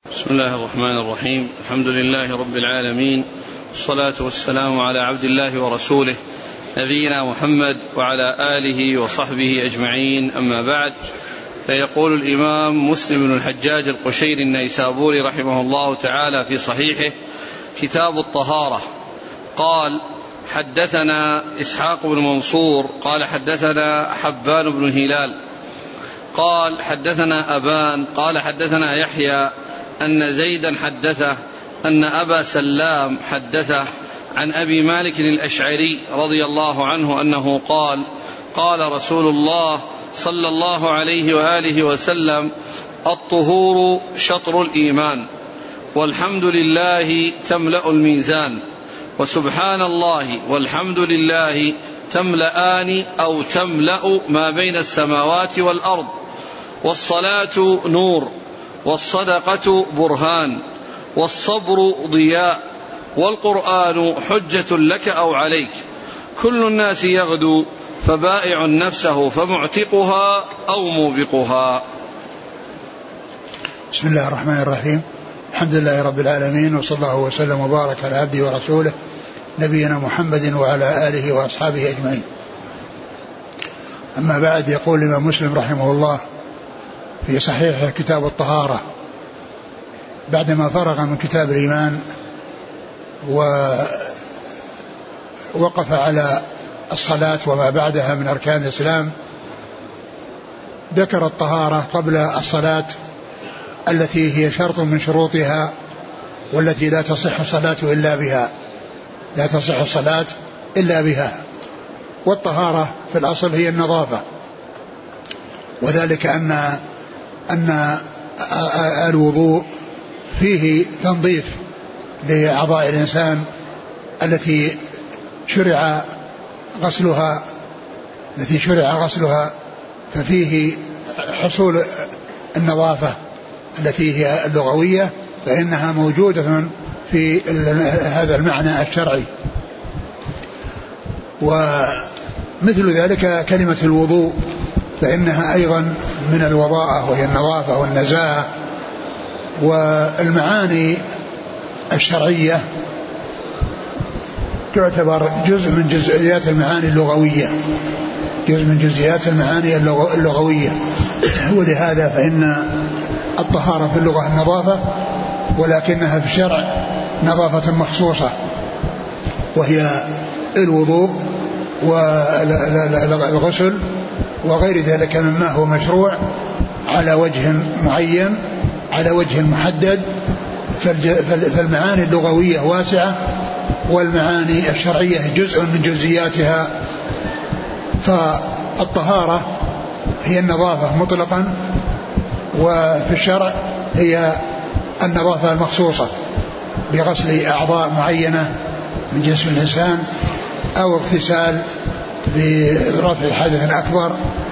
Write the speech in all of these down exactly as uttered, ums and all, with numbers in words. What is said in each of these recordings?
بسم الله الرحمن الرحيم. الحمد لله رب العالمين، والصلاة والسلام على عبد الله ورسوله نبينا محمد وعلى آله وصحبه أجمعين، أما بعد. فيقول الإمام مسلم بن الحجاج القشيري النيسابوري رحمه الله تعالى في صحيحه كتاب الطهارة قال: حدثنا إسحاق بن منصور قال حدثنا حبان بن هلال قال حدثنا أبان قال حدثنا يحيى أن زيدا حدثه أن أبا سلام حدثه عن أبي مالك الأشعري رضي الله عنه أنه قال: قال رسول الله صلى الله عليه وآله وسلم: الطهور شطر الإيمان، والحمد لله تملأ الميزان، وسبحان الله والحمد لله تملأان أو تملأ ما بين السماوات والأرض، والصلاة نور، والصدقة برهان، والصبر ضياء، والقرآن حجة لك أو عليك، كل الناس يغدو فبائع نفسه فمعتقها أو موبقها. بسم الله الرحمن الرحيم. الحمد لله رب العالمين، وصلى الله وسلم وبارك على عبده ورسوله نبينا محمد وعلى آله وأصحابه أجمعين. أما بعد، يقول الإمام مسلم رحمه الله في صحيح كتاب الطهارة بعدما فرغ من كتاب الإيمان ووقف على الصلاة وما بعدها من أركان الإسلام، ذكر الطهارة قبل الصلاة التي هي شرط من شروطها، والتي لا تصح الصلاة إلا بها لا تصح الصلاة إلا بها. والطهارة في الأصل هي النظافة، وذلك أن أن الوضوء فيه تنظيف لأعضاء الإنسان التي شرع غسلها التي شرع غسلها ففيه حصول النظافة التي هي اللغوية، فإنها موجودة في هذا المعنى الشرعي. ومثل ذلك كلمة الوضوء، فإنها أيضا من الوضاءة، وهي النظافة والنزاهة. والمعاني الشرعية تعتبر جزء من جزئيات المعاني اللغوية جزء من جزئيات المعاني اللغوية ولهذا فإن الطهارة في اللغة النظافة، ولكنها في الشرع نظافة مخصوصة، وهي الوضوء والغسل وغير ذلك مما هو مشروع على وجه معين، على وجه محدد. فالمعاني اللغوية واسعة، والمعاني الشرعية جزء من جزئياتها. فالطهارة هي النظافة مطلقا، وفي الشرع هي النظافة المخصوصة بغسل أعضاء معينة من جسم الإنسان، أو اغتسال برفع حدث أكبر.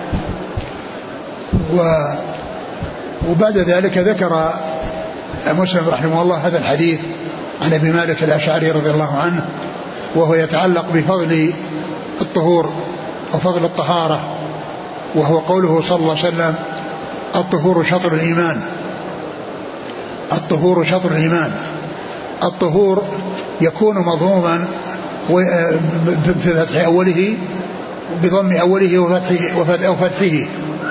وبعد ذلك ذكر مسلم رحمه الله هذا الحديث عن أبي مالك الأشعري رضي الله عنه، وهو يتعلق بفضل الطهور وفضل الطهارة، وهو قوله صلى الله عليه وسلم: الطهور شطر الإيمان. الطهور شطر الإيمان. الطهور يكون مضموما في فتح أوله، بضم أوله وفتحه أو فتحه،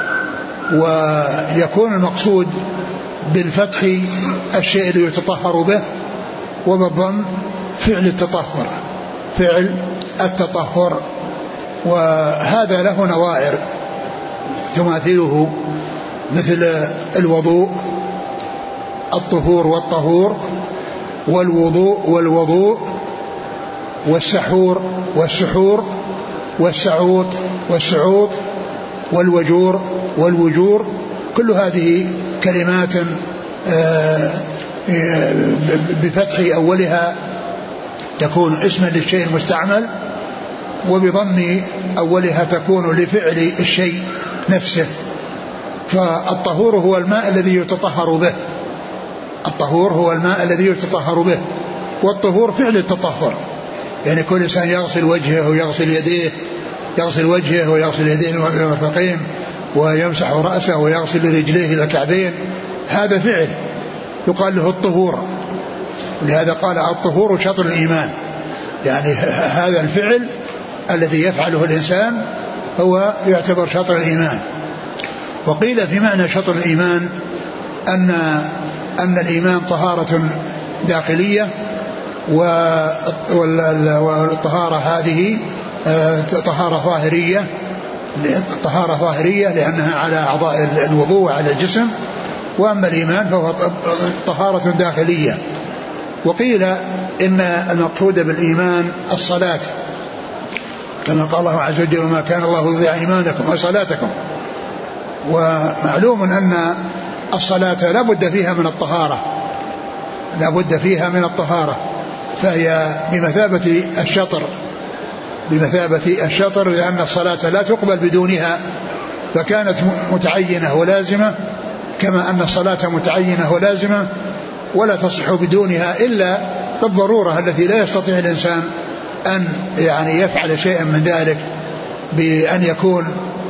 ويكون المقصود بالفتح الشيء اللي يتطهر به، وبالضم فعل التطهر فعل التطهر وهذا له نظائر تماثله، مثل الوضوء، الطهور والطهور، والوضوء والوضوء، والسحور والسحور، والسعوط والسعوط، والوجور والوجور. كل هذه كلمات بفتح أولها تكون اسما للشيء المستعمل، وبضم أولها تكون لفعل الشيء نفسه. فالطهور هو الماء الذي يتطهر به الطهور هو الماء الذي يتطهر به والطهور فعل التطهر. يعني كل إنسان يغسل وجهه ويغسل يديه يغسل وجهه ويغسل يديه المرفقين، ويمسح رأسه ويغسل رجليه إلى الكعبين، هذا فعل يقال له الطهور، ولهذا قال الطهور شطر الإيمان، يعني هذا الفعل الذي يفعله الإنسان هو يعتبر شطر الإيمان. وقيل في معنى شطر الإيمان أن أن الإيمان طهارة داخلية، والطهارة هذه طهارة ظاهرية، طهارة ظاهرية لأنها على أعضاء الوضوء وعلى الجسم، وأما الإيمان فهو طهارة داخلية. وقيل إن المقصود بالإيمان الصلاة، كما قال الله عز وجل: وما كان الله ليضيع إيمانكم وصلاتكم. ومعلوم أن الصلاة لا بد فيها من الطهارة، لا بد فيها من الطهارة، فهي بمثابة الشطر، بمثابة الشطر، لأن الصلاة لا تقبل بدونها، فكانت متعينة ولازمة، كما أن الصلاة متعينة ولازمة ولا تصح بدونها إلا بالضرورة التي لا يستطيع الإنسان أن يعني يفعل شيئا من ذلك، بأن يكون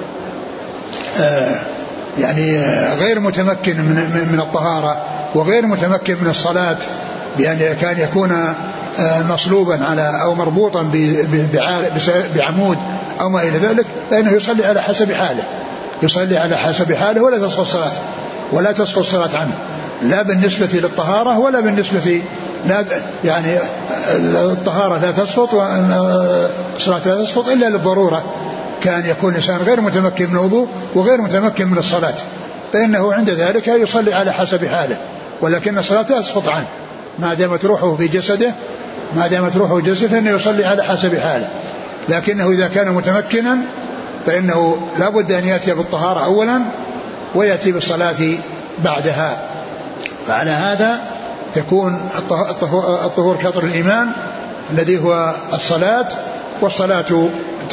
آه يعني غير متمكن من من الطهارة وغير متمكن من الصلاة، بأن كان يكون مصلوبا على أو مربوطا بعمود أو ما إلى ذلك، فإنه يصلي على حسب حاله، يصلي على حسب حاله ولا تسقط الصلاة، ولا تسقط الصلاة عنه، لا بالنسبة للطهارة ولا بالنسبة لا يعني الطهارة لا تسقط والصلاة لا تسقط إلا للضرورة، كان يكون الإنسان غير متمكن من الوضوء وغير متمكن من الصلاة، فإنه عند ذلك يصلي على حسب حاله، ولكن الصلاة لا تسقط عنه ما دامت روحه في جسده، ما دامت روحه في جسده فإنه يصلي على حسب حاله. لكنه إذا كان متمكنا فإنه لا بد أن يأتي بالطهارة أولا ويأتي بالصلاة بعدها. فعلى هذا تكون الطهور شطر الإيمان الذي هو الصلاة، والصلاة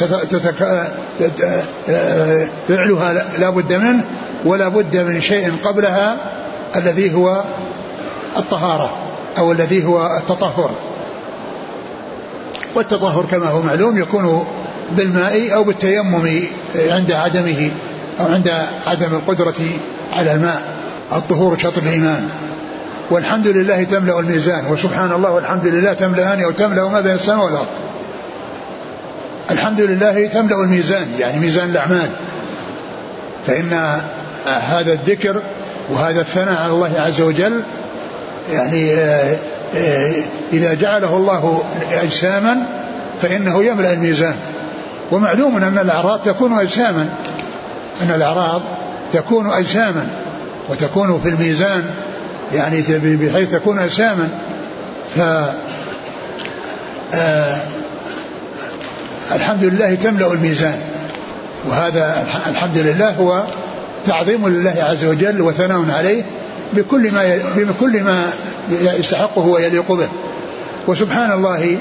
فعلها لا بد منه ولا بد من شيء قبلها الذي هو الطهارة أو الذي هو التطهر. والتطهر كما هو معلوم يكون بالماء أو بالتيمم عند عدمه أو عند عدم القدرة على الماء. الطهور شطر الإيمان. والحمد لله تملأ الميزان، وسبحان الله والحمد لله تملأان أو تملأ ما بين السماء والأرض. الحمد لله تملأ الميزان يعني ميزان الأعمال، فإن هذا الذكر وهذا الثناء على الله عز وجل يعني إذا جعله الله أجساما فإنه يملأ الميزان. ومعلوم أن الأعراض تكون أجساما، أن الأعراض تكون أجساما وتكون في الميزان يعني بحيث تكون أجساما. ف الحمد لله تملأ الميزان، وهذا الحمد لله هو تعظيم لله عز وجل وثناء عليه بكل ما بكل ما يستحقه ويليق به. وسبحان الله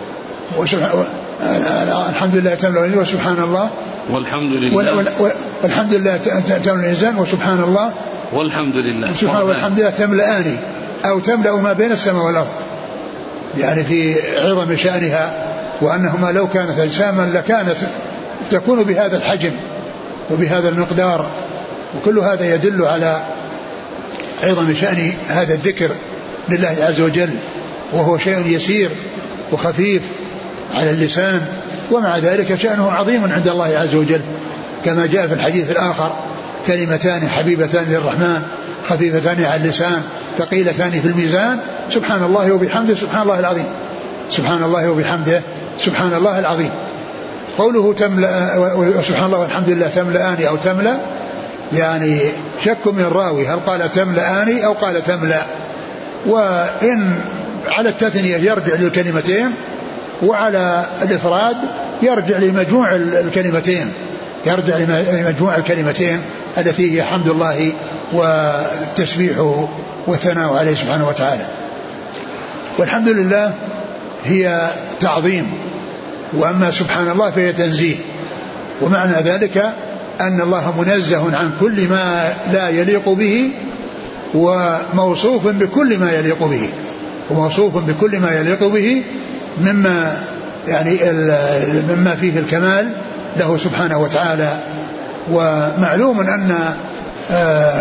الحمد لله تملأ الميزان وسبحان الله والحمد لله والحمد لله تملأ الميزان وسبحان الله والحمد لله سبحان الله والحمد لله تملأان أو تملأ ما بين السماء والأرض، يعني في عظم شأنها، وأنهما لو كانت أجساما لكانت تكون بهذا الحجم وبهذا المقدار. وكل هذا يدل على عظم شأن هذا الذكر لله عز وجل، وهو شيء يسير وخفيف على اللسان، ومع ذلك شأنه عظيم عند الله عز وجل، كما جاء في الحديث الآخر: كلمتان حبيبتان للرحمن خفيفتان على اللسان ثقيلتان في الميزان سبحان الله وبحمده سبحان الله العظيم، سبحان الله وبحمده سبحان الله العظيم. قوله تملأ وسبحان الله والحمد لله تملأان أو تملأ يعني شك من الراوي هل قال تملأان أو قال تملأ، وإن على التثنية يرجع للكلمتين، وعلى الإفراد يرجع لمجموع الكلمتين، يرجع لمجموع الكلمتين التي هي حمد الله والتسبيح والثناء عليه سبحانه وتعالى. والحمد لله هي تعظيم، وأما سبحان الله فهي تنزيه. ومعنى ذلك أن الله منزه عن كل ما لا يليق به، وموصوف بكل ما يليق به، وموصوف بكل ما يليق به مما يعني مما فيه الكمال له سبحانه وتعالى. ومعلوم أن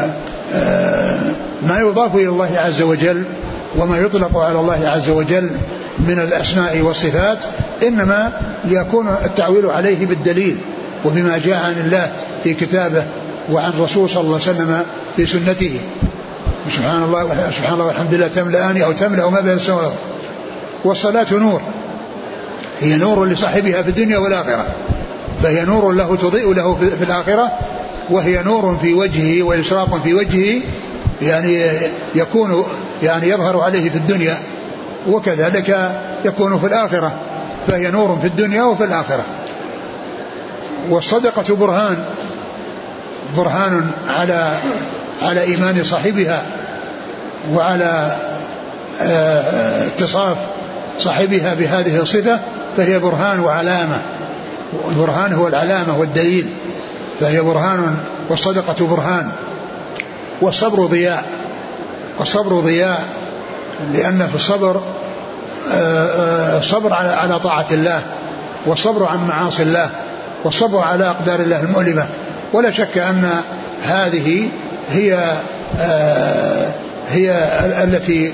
ما يضاف إلى الله عز وجل وما يطلق على الله عز وجل من الأسماء والصفات إنما يكون التعويل عليه بالدليل وبما جاء عن الله في كتابه وعن رسول صلى الله عليه وسلم في سنته. سبحان الله سبحان الله والحمد لله تملأان أو تملأ ما بين السماوات. والصلاة نور، هي نور لصاحبها في الدنيا والآخرة، فهي نور له تضيء له في الآخرة، وهي نور في وجهه وإشراق في وجهه، يعني يكون يعني يظهر عليه في الدنيا وكذلك يكون في الآخرة، فهي نور في الدنيا وفي الآخرة. والصدقة برهان برهان على على إيمان صاحبها وعلى اتصاف صاحبها بهذه الصفة، فهي برهان وعلامة. البرهان هو العلامة والدليل، فهي برهان. والصدقة برهان. والصبر ضياء. والصبر ضياء لأن في الصبر الصبر على طاعة الله، والصبر عن معاصي الله، والصبر على أقدار الله المؤلمة. ولا شك أن هذه هي هي التي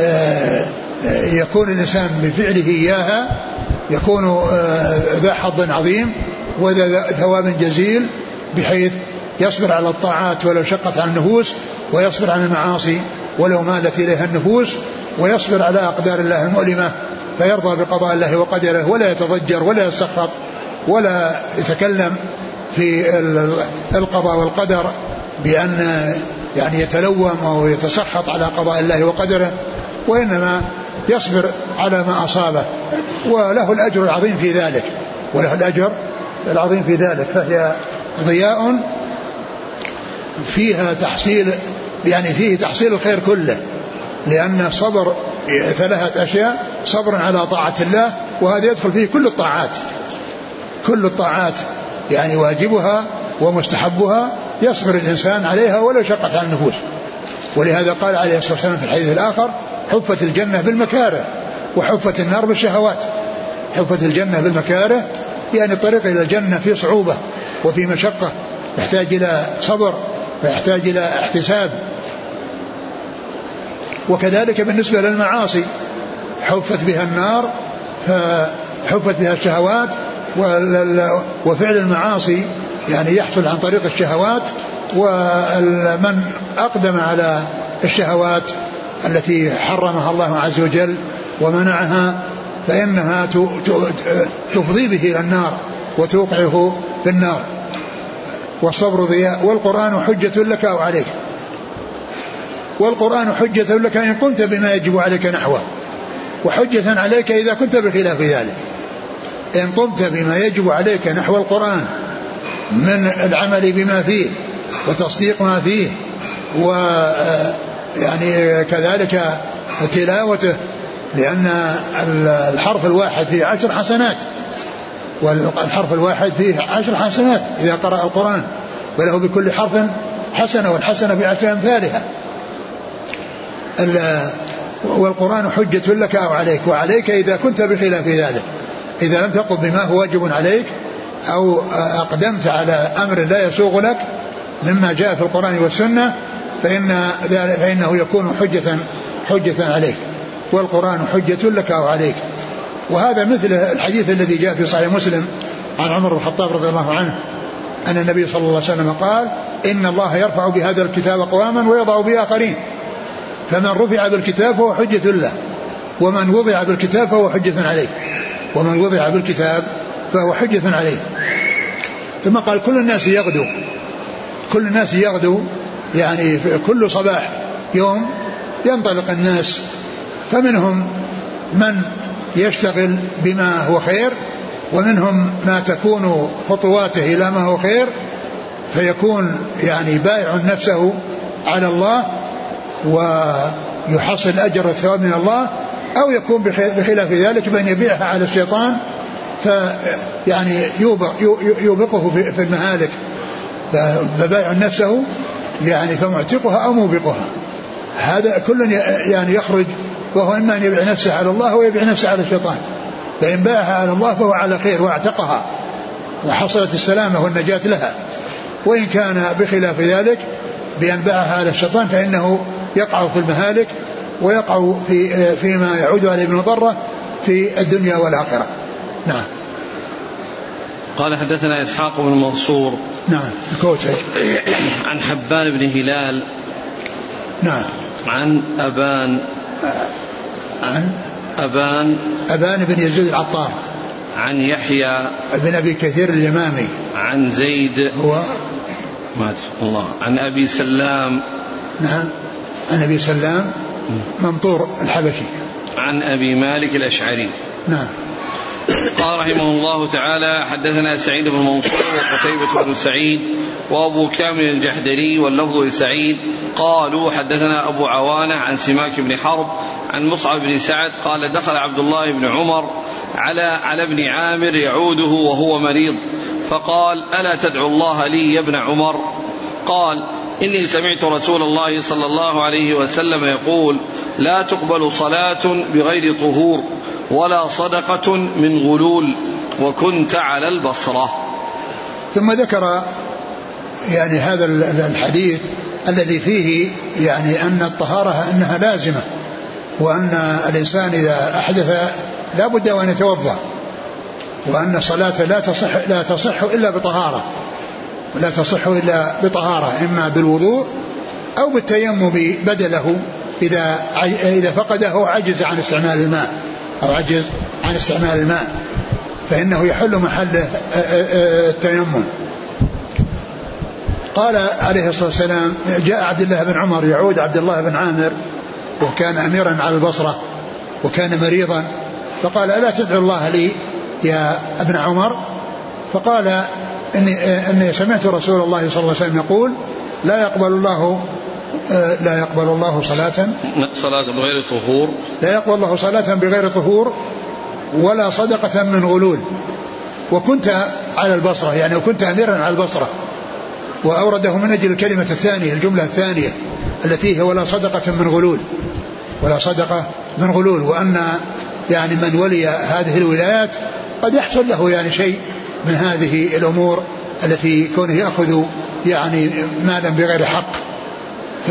يكون الإنسان بفعله إياها يكون ذا حظ عظيم وذا ثواب جزيل، بحيث يصبر على الطاعات ولو شقت عن النفوس، ويصبر عن المعاصي ولو مالت إليها النفوس، ويصبر على أقدار الله المؤلمة، فيرضى بقضاء الله وقدره ولا يتضجر ولا يسخط ولا يتكلم في القضاء والقدر بأن يعني يتلوم أو يتسخط على قضاء الله وقدره، وإنما يصبر على ما أصابه، وله الأجر العظيم في ذلك وله الأجر العظيم في ذلك. فهي ضياء فيها تحصيل، يعني فيه تحصيل الخير كله، لأن الصبر ثلاثة أشياء: صبر على طاعة الله، وهذا يدخل فيه كل الطاعات كل الطاعات يعني واجبها ومستحبها يصبر الإنسان عليها ولو شقت عن النفوس. ولهذا قال عليه الصلاة والسلام في الحديث الآخر: حفت الجنة بالمكاره وحفت النار بالشهوات. حفت الجنة بالمكاره يعني الطريق إلى الجنة في صعوبة وفي مشقة، يحتاج إلى صبر ويحتاج إلى احتساب. وكذلك بالنسبة للمعاصي حفت بها النار، فحفت بها الشهوات، وفعل المعاصي يعني يحصل عن طريق الشهوات، ومن أقدم على الشهوات التي حرمها الله عز وجل ومنعها فإنها تفضي به إلى النار وتوقعه في النار. والصبر ضياء. والقرآن حجة لك أو عليك. والقرآن حجة لك إن قمت بما يجب عليك نحوه، وحجة عليك إذا كنت بخلاف ذلك. إن قمت بما يجب عليك نحو القرآن من العمل بما فيه وتصديق ما فيه، ويعني كذلك تلاوته، لأن الحرف الواحد فيه عشر حسنات، والحرف الواحد فيه عشر حسنات إذا قرأ القرآن، وله بكل حرف حسنة، والحسنة بعشر أمثالها. والقرآن حجة لك أو عليك، وعليك إذا كنت بخلاف ذلك، إذا لم تقم بما هو واجب عليك أو أقدمت على أمر لا يسوغ لك مما جاء في القرآن والسنة، فإن فإنه يكون حجة حجة عليك. والقرآن حجة لك أو عليك. وهذا مثل الحديث الذي جاء في صحيح مسلم عن عمر بن الخطاب رضي الله عنه أن النبي صلى الله عليه وسلم قال: إن الله يرفع بهذا الكتاب أقواما ويضع به آخرين، فمن رفع بالكتاب فهو حجة له، ومن وضع بالكتاب فهو حجة عليه. ومن وضع بالكتاب فهو حجة عليه. ثم قال: كل الناس يغدو كل الناس يغدو يعني كل صباح يوم ينطلق الناس، فمنهم من يشتغل بما هو خير، ومنهم ما تكون خطواته إلى ما هو خير، فيكون يعني بائع نفسه على الله ويحصل أجر الثواب من الله، أو يكون بخلاف ذلك بأن يبيعها على الشيطان فيعني يوبقه في المهالك، فبائع نفسه يعني فمعتقها أو موبقها. هذا كل يعني يخرج، وهو إما أن يبيع نفسه على الله ويبيع نفسه على الشيطان. فإن باعها على الله فهو على خير واعتقها وحصلت السلامة والنجاة لها، وإن كان بخلاف ذلك بأن باعها على الشيطان فإنه يقع في المهالك ويقع في فيما يعود عليه بالمضرة في الدنيا والآخرة. نعم. قال حدثنا إسحاق بن منصور نعم الكوتي عن حبان بن هلال نعم عن أبان عن أبان أبان بن يزيد العطار عن يحيى بن أبي كثير اليمامي عن زيد هو ما الله عن أبي سلام نعم عن أبي سلام ممطور الحبشي عن أبي مالك الأشعري. نعم. قال رحمه الله تعالى حدثنا سعيد بن منصور وقتيبة بن سعيد وأبو كامل الجحدري واللفظ لسعيد قالوا حدثنا أبو عوانة عن سماك بن حرب عن مصعب بن سعد قال دخل عبد الله بن عمر على على ابن عامر يعوده وهو مريض فقال ألا تدعو الله لي يا ابن عمر؟ قال إني سمعت رسول الله صلى الله عليه وسلم يقول لا تقبل صلاة بغير طهور ولا صدقة من غلول وكنت على البصرة. ثم ذكر يعني هذا الحديث الذي فيه يعني أن الطهارة أنها لازمة وأن الإنسان إذا أحدث لا بد أن يتوضأ وأن الصلاة لا تصح لا تصح إلا بطهارة ولا تصح إلا بطهارة إما بالوضوء أو بالتيمم بدله إذا إذا فقده عجز عن استعمال الماء أو عجز عن استعمال الماء فإنه يحل محل التيمم. قال عليه الصلاة والسلام جاء عبد الله بن عمر يعود عبد الله بن عامر وكان أميرا على البصرة وكان مريضا فقال ألا تدعو الله لي يا ابن عمر؟ فقال إني, إني سمعت رسول الله صلى الله عليه وسلم يقول لا يقبل الله لا يقبل الله صلاة صلاة بغير طهور لا يقبل الله صلاة بغير طهور ولا صدقة من غلول وكنت على البصرة يعني وكنت أميرا على البصرة وأورده من أجل الكلمة الثانية الجملة الثانية التي هي ولا صدقة من غلول ولا صدقة من غلول وأن يعني من ولي هذه الولايات قد يحصل له يعني شيء من هذه الأمور التي كونه يأخذ يعني مالا بغير حق. ف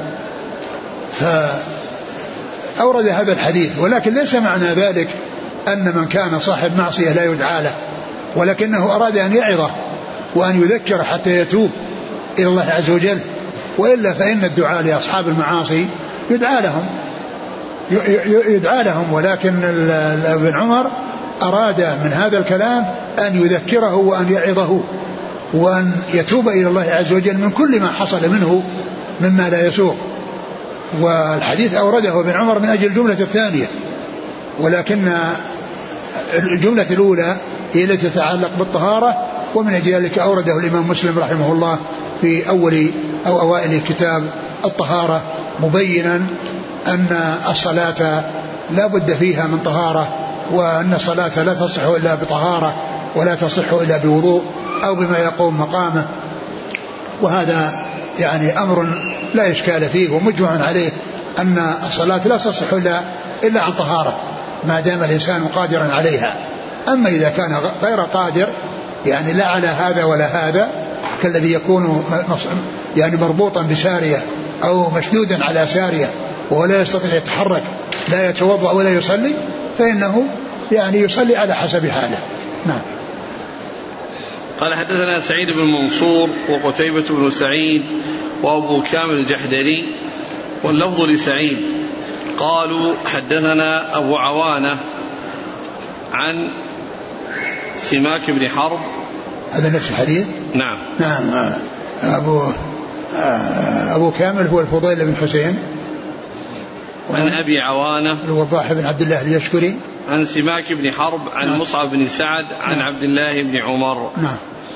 فأورد هذا الحديث ولكن ليس معنى ذلك أن من كان صاحب معصية لا يدعى له ولكنه أراد أن يعظه وأن يذكر حتى يتوب إلى الله عز وجل وإلا فإن الدعاء لأصحاب المعاصي يدعى لهم يدعى لهم ولكن ابن عمر أراد من هذا الكلام أن يذكره وأن يعظه وأن يتوب إلى الله عز وجل من كل ما حصل منه مما لا يسوغ. والحديث أورده ابن عمر من أجل الجملة الثانية ولكن الجملة الأولى هي التي تتعلق بالطهارة ومن أجل ذلك أورده الإمام مسلم رحمه الله في أول أو أوائل كتاب الطهارة مبينا أن الصلاة لا بد فيها من طهارة وأن الصلاة لا تصح إلا بطهارة ولا تصح إلا بوضوء أو بما يقوم مقامه وهذا يعني أمر لا إشكال فيه ومجمع عليه أن الصلاة لا تصح إلا, إلا عن طهارة ما دام الإنسان قادرا عليها. أما إذا كان غير قادر يعني لا على هذا ولا هذا كالذي يكون يعني مربوطا بسارية أو مشدودا على سارية وهو لا يستطيع يتحرك لا يتوضأ ولا يصلي فإنه يعني يصلي على حسب حاله. نعم. قال حدثنا سعيد بن منصور وقتيبة بن سعيد وأبو كامل الجحدري واللفظ لسعيد قالوا حدثنا أبو عوانة عن سماك بن حرب. هذا نفس الحديث. نعم نعم. أبو أبو كامل هو الفضيل بن حسين عن أبي عوانة الوضاح بن عبد الله اليشكري عن سماك بن حرب عن نعم. مصعب بن سعد عن نعم. عبد الله بن عمر. نعم.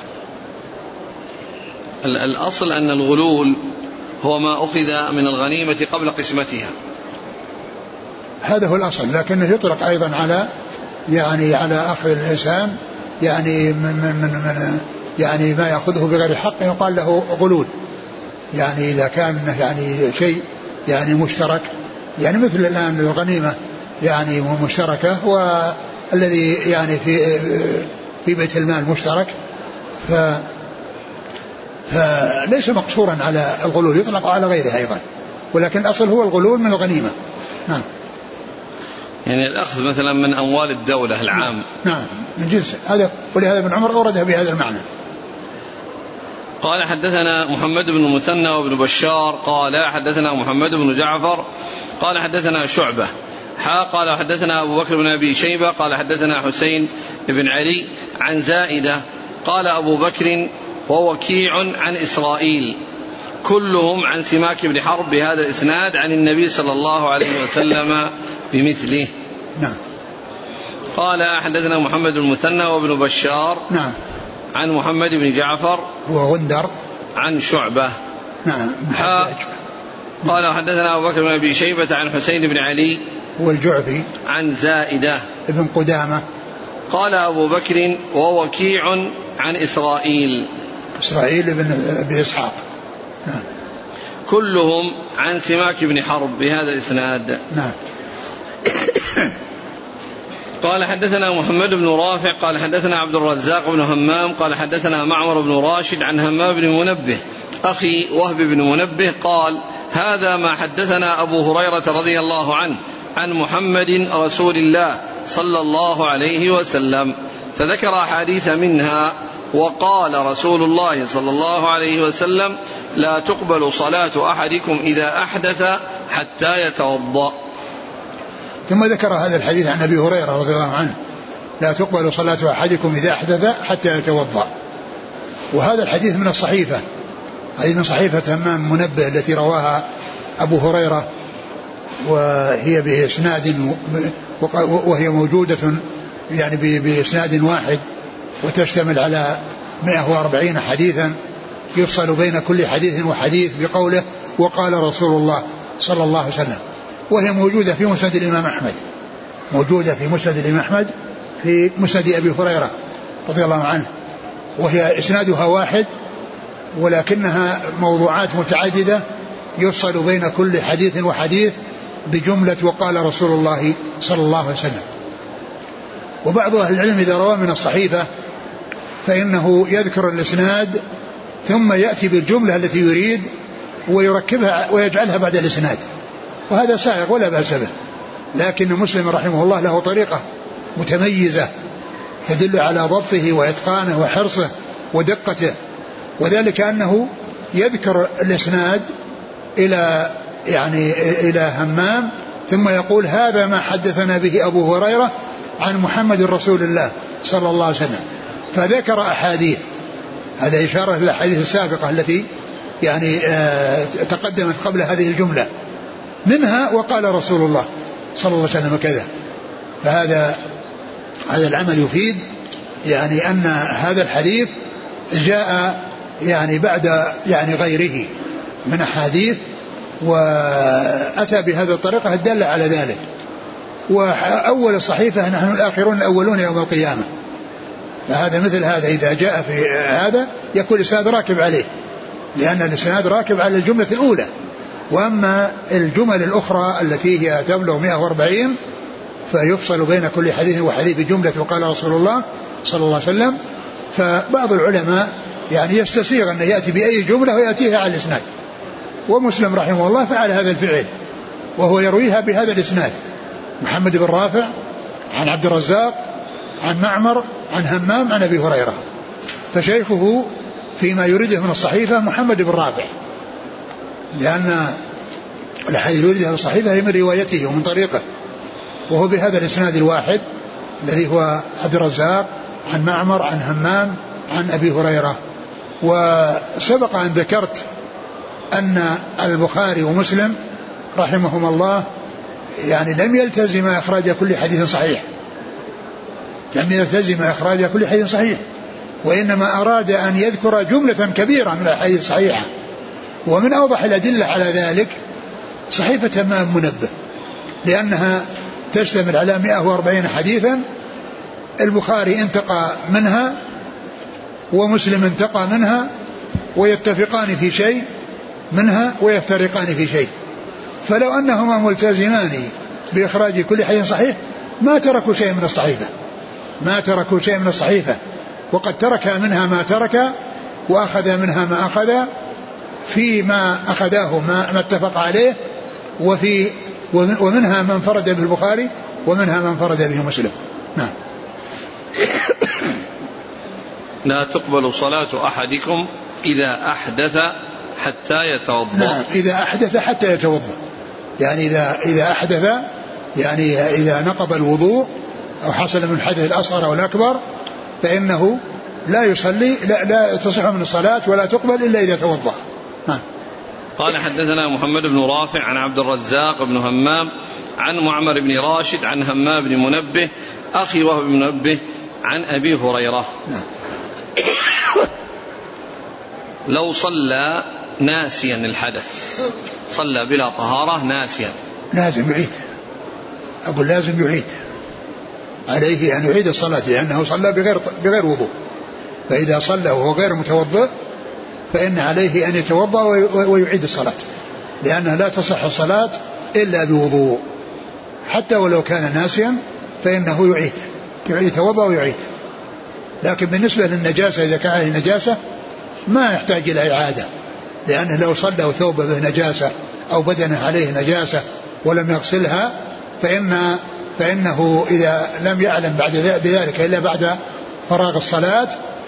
الأصل أن الغلول هو ما أخذ من الغنيمة قبل قسمتها هذا هو الأصل لكنه يطلق أيضا على يعني على أخذ الإنسان يعني من, من, من, من يعني ما يأخذه بغير حق يقال له غلول يعني إذا كان يعني شيء يعني مشترك يعني مثل الآن الغنيمة يعني مشتركة والذي يعني في في بيت المال مشترك ف فليس مقصورا على الغلول، يطلق على غيره أيضا، ولكن الأصل هو الغلول من الغنيمة. نعم. يعني الأخذ مثلا من أموال الدولة العام. نعم من جنس هذا، ولهذا ابن عمر أوردها بهذا المعنى. قال حدثنا محمد بن المثنى وابن بشار قال حدثنا محمد بن جعفر قال حدثنا شعبة حا قال حدثنا أبو بكر بن أبي شيبة قال حدثنا حسين بن علي عن زائدة قال أبو بكر ووكيع عن إسرائيل كلهم عن سماك بن حرب بهذا الإسناد عن النبي صلى الله عليه وسلم بمثله. نعم. قال حدثنا محمد بن المثنى وابن بشار. نعم. عن محمد بن جعفر هو غندر عن شعبة. نعم. قال حدثنا أبو بكر بن أبي شيبة عن حسين بن علي هو الجعفي عن زائدة ابن قدامة. قال أبو بكر ووكيع عن إسرائيل إسرائيل ابن أبي إسحاق. نعم. كلهم عن سماك بن حرب بهذا الإسناد. نعم. قال حدثنا محمد بن رافع قال حدثنا عبد الرزاق بن همام قال حدثنا معمر بن راشد عن همام بن منبه أخي وهب بن منبه قال هذا ما حدثنا أبو هريرة رضي الله عنه عن محمد رسول الله صلى الله عليه وسلم، فذكر أحاديث منها وقال رسول الله صلى الله عليه وسلم لا تقبل صلاة أحدكم إذا أحدث حتى يتوضأ. ثم ذكر هذا الحديث عن أبي هريرة رضي الله عنه لا تقبل صلاة أحدكم إذا أحدث حتى يتوضأ، وهذا الحديث من الصحيفة، هذه من صحيفة همام منبه التي رواها أبو هريرة، وهي بإسناد وهي موجودة يعني بإسناد واحد وتشتمل على مئة وأربعين حديثا يفصل بين كل حديث وحديث بقوله وقال رسول الله صلى الله عليه وسلم، وهي موجودة في مسند الإمام أحمد، موجودة في مسند الإمام أحمد في مسند أبي هريرة رضي الله عنه، وهي إسنادها واحد ولكنها موضوعات متعددة يفصل بين كل حديث وحديث بجملة وقال رسول الله صلى الله عليه وسلم. وبعض أهل العلم إذا روى من الصحيفة فإنه يذكر الإسناد ثم يأتي بالجملة التي يريد ويركبها ويجعلها بعد الإسناد، وهذا سائغ ولا بأس به، لكن مسلم رحمه الله له طريقة متميزة تدل على ضبطه وإتقانه وحرصه ودقته، وذلك أنه يذكر الإسناد إلى يعني إلى همام ثم يقول هذا ما حدثنا به أبو هريرة عن محمد رسول الله صلى الله عليه وسلم، فذكر أحاديث، هذا إشارة للأحاديث السابقة التي يعني آه تقدمت قبل هذه الجملة، منها وقال رسول الله صلى الله عليه وسلم كذا. فهذا هذا العمل يفيد يعني أن هذا الحديث جاء يعني بعد يعني غيره من أحاديث وأتى بهذا الطريقة الدالة على ذلك. وأول الصحيفة نحن الآخرون الأولون يوم القيامة، فهذا مثل هذا إذا جاء في هذا يكون الإسناد راكب عليه، لأن الإسناد راكب على الجملة الأولى، وأما الجمل الأخرى التي هي تبلغ مئة وأربعين فيفصل بين كل حديث وحديث بجملة وقال رسول الله صلى الله عليه وسلم. فبعض العلماء يعني يستسيغ أن يأتي بأي جملة ويأتيها على الإسناد، ومسلم رحمه الله فعل هذا الفعل وهو يرويها بهذا الإسناد، محمد بن رافع عن عبد الرزاق عن معمر عن همام عن أبي هريرة، فشيخه فيما يريده من الصحيفة محمد بن رافع، لأن الحديث يريده من الصحيفة هي من روايته ومن طريقه، وهو بهذا الإسناد الواحد الذي هو عبد الرزاق عن معمر عن همام عن أبي هريرة. وسبق أن ذكرت أن البخاري ومسلم رحمهما الله يعني لم يلتزم إخراج كل حديث صحيح، لم يلتزم إخراج كل حديث صحيح، وإنما أراد أن يذكر جملة كبيرة من الحديث الصحيحة. ومن أوضح الأدلة على ذلك صحيفة همام منبه، لأنها تشتمل على مئة وأربعين حديثا، البخاري انتقى منها ومسلم انتقى منها، ويتفقان في شيء منها ويفترقان في شيء، فلو أنهما ملتزمان بإخراج كل حديث صحيح ما تركوا شيء من الصحيفة، ما تركوا شيء من الصحيفة، وقد ترك منها ما ترك وأخذ منها ما أخذ فيما أخذاه ما, ما اتفق عليه، وفي ومنها من فرد به البخاري ومنها من فرد به مسلم. نعم. لا تقبل صلاة أحدكم إذا أحدث حتى يتوضأ. نعم، إذا أحدث حتى يتوضأ، يعني إذا إذا أحدث يعني إذا نقض الوضوء أو حصل من الحدث الأصغر أو الأكبر فإنه لا يصلي، لا, لا تصح من الصلاة ولا تقبل إلا إذا توضأ. نعم. قال حدثنا محمد بن رافع عن عبد الرزاق بن همام عن معمر بن راشد عن همام بن منبه أخي وهو بن منبه عن أبي هريرة. نعم. لو صلى ناسيا الحدث، صلى بلا طهارة ناسيا، لازم يعيد، أقول لازم يعيد، عليه أن يعيد الصلاة لأنه صلى بغير بغير وضوء، فإذا صلى وهو غير متوضئ فإن عليه أن يتوضأ ويعيد الصلاة، لأنها لا تصح الصلاة إلا بوضوء، حتى ولو كان ناسيا فإنه يعيد يتوضأ ويعيد. لكن بالنسبة للنجاسة إذا كان عليه نجاسة ما يحتاج إلى إعادة، لأنه لو صلى وثوب به نجاسة أو بدنه عليه نجاسة ولم يغسلها فإن فإنه إذا لم يعلم بعد ذلك إلا بعد فراغ الصلاة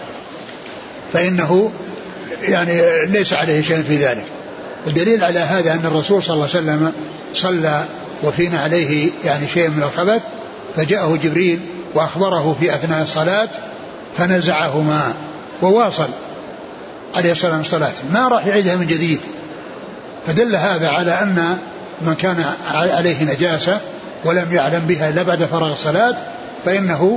فإنه يعني ليس عليه شيء في ذلك. والدليل على هذا أن الرسول صلى الله عليه وسلم صلى وفينا عليه يعني شيء من الخبث، فجاءه جبريل وأخبره في أثناء الصلاة فنزعهما وواصل عليه الصلاة والسلام، ما راح يعيدها من جديد. فدل هذا على أن من كان عليه نجاسة ولم يعلم بها إلا بعد فراغ الصلاة فإنه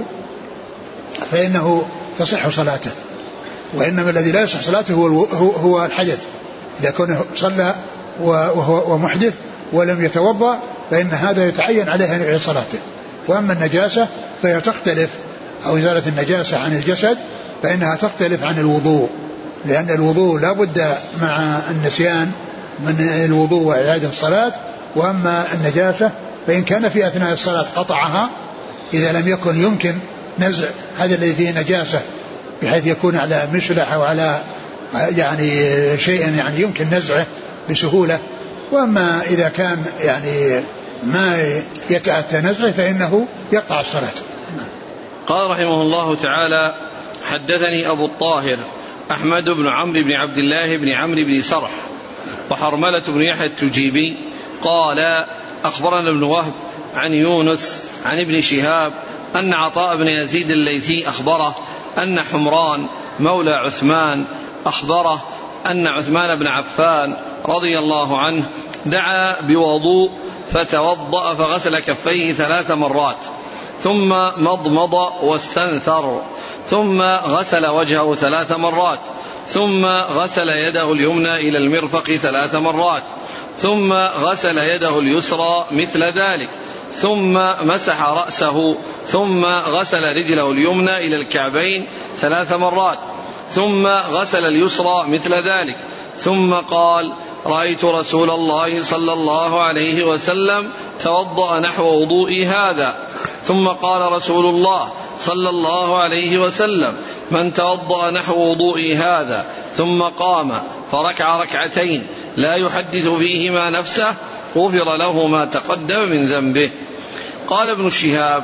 فإنه تصح صلاته، وإنما الذي لا يصح صلاته هو هو الحدث. إذا كان صلى وهو محدث ولم يتوضأ فإن هذا يتعين عليه أن يعيد صلاته. وأما النجاسة فهي تختلف، أو إزالة النجاسة عن الجسد فإنها تختلف عن الوضوء، لأن الوضوء لا بد مع النسيان من الوضوء وإعادة الصلاة. وأما النجاسة فإن كان في أثناء الصلاة قطعها إذا لم يكن يمكن نزع هذا الذي فيه نجاسة بحيث يكون على مشلح أو على يعني شيء يعني يمكن نزعه بسهولة. وأما إذا كان يعني ما يتأتى نزعه فإنه يقطع الصلاة. قال رحمه الله تعالى: حدثني أبو الطاهر أحمد بن عمرو بن عبد الله بن عمرو بن سرح وحرملة بن يحيى التجيبي قال أخبرنا ابن وهب عن يونس عن ابن شهاب أن عطاء بن يزيد الليثي أخبره أن حمران مولى عثمان أخبره أن عثمان بن عفان رضي الله عنه دعا بوضوء فتوضأ فغسل كفيه ثلاث مرات ثم مضمض واستنثر ثم غسل وجهه ثلاث مرات ثم غسل يده اليمنى إلى المرفق ثلاث مرات ثم غسل يده اليسرى مثل ذلك ثم مسح رأسه ثم غسل رجله اليمنى إلى الكعبين ثلاث مرات ثم غسل اليسرى مثل ذلك ثم قال: رأيت رسول الله صلى الله عليه وسلم توضأ نحو وضوئي هذا. ثم قال رسول الله صلى الله عليه وسلم: من توضأ نحو وضوئي هذا ثم قام فركع ركعتين لا يحدث فيهما نفسه غفر له ما تقدم من ذنبه. قال ابن شهاب: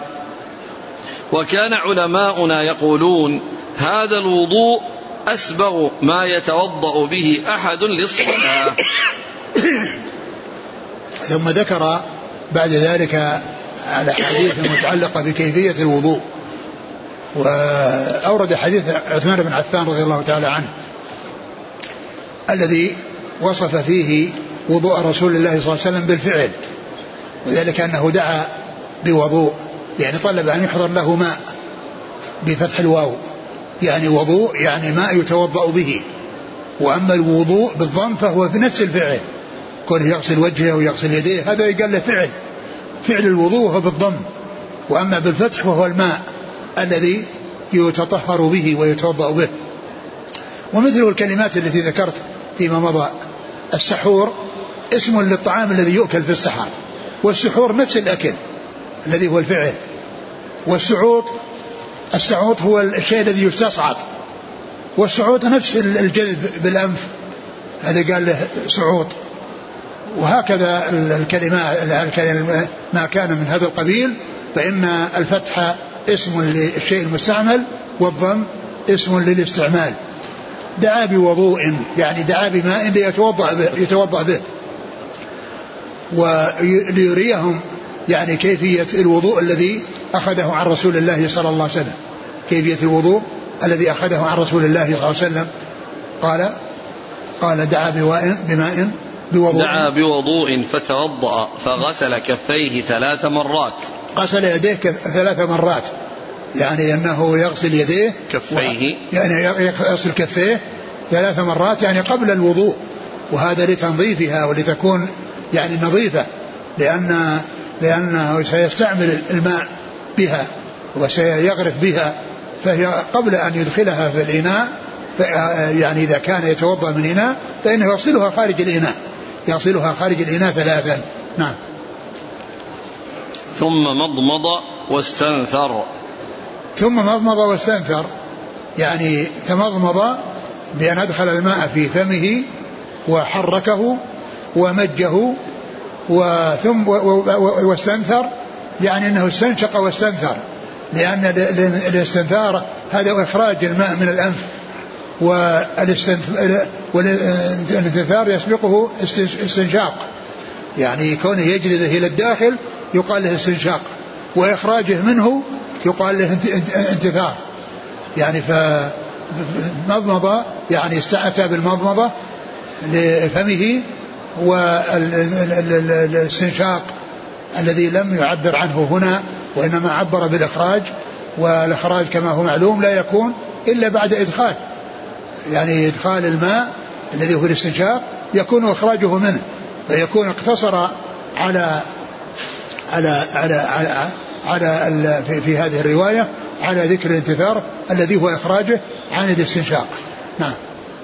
وكان علماؤنا يقولون هذا الوضوء أسبغ ما يتوضأ به أحد للصلاة. ثم ذكر بعد ذلك على حديث متعلقة بكيفية الوضوء، وأورد حديث عثمان بن عفان رضي الله تعالى عنه الذي وصف فيه وضوء رسول الله صلى الله عليه وسلم بالفعل، وذلك أنه دعا بوضوء، يعني طلب أن يحضر له ماء بفتح الواو، يعني وضوء يعني ماء يتوضأ به. وأما الوضوء بالضم فهو في نفس الفعل، كونه يغسل وجهه ويغسل يديه هذا يقال له فعل فعل الوضوء هو بالضم. وأما بالفتح فهو الماء الذي يتطهر به ويتوضأ به. ومثل الكلمات التي ذكرت فيما مضى: السحور اسم للطعام الذي يؤكل في السحر، والسحور نفس الأكل الذي هو الفعل. والسعوط السعوط هو الشيء الذي يستصعد، والصعود نفس الجذب بالأنف، هذا قال له صعود. وهكذا الكلمة ما كان من هذا القبيل فإن الفتح اسم للشيء المستعمل والضم اسم للاستعمال. دعا بوضوء يعني دعا بماء ليتوضأ به, يتوضأ به وليريهم يعني كيفية الوضوء الذي أخذه عن رسول الله صلى الله عليه وسلم، كيفية الوضوء الذي أخذه عن رسول الله صلى الله عليه وسلم. قال قال دعا بماء بوضوء دعا بوضوء فتوضأ فغسل كفيه ثلاث مرات. غسل يديه ثلاث مرات يعني أنه يغسل يديه كفيه يعني يغسل كفيه ثلاث مرات يعني قبل الوضوء، وهذا لتنظيفها ولتكون يعني نظيفة، لأن لأنه سيستعمل الماء بها وسيغرف بها، فهي قبل أن يدخلها في الإناء يعني إذا كان يتوضأ من إناء فإنه يغسلها خارج الإناء يغسلها خارج الإناء ثلاثا. نعم. ثم مضمض واستنثر. ثم مضمض واستنثر يعني تمضمض بأن أدخل الماء في فمه وحركه ومجه، وثم واستنثر يعني أنه استنشق واستنثر، لأن الاستنثار هذا إخراج الماء من الأنف، والاستنثار يسبقه استنشاق، يعني كونه يجذبه إلى الداخل يقال له استنشاق، وإخراجه منه يقال له انتثار. يعني فمضمضة يعني استأتى بالمضمضة لفمه، والاستنشاق الذي لم يعبر عنه هنا وإنما عبر بالإخراج، والإخراج كما هو معلوم لا يكون إلا بعد إدخال، يعني إدخال الماء الذي هو الاستنشاق يكون إخراجه منه، فيكون اقتصر على على على على, على في, في هذه الرواية على ذكر الانتثار الذي هو إخراجه عن الاستنشاق. نعم.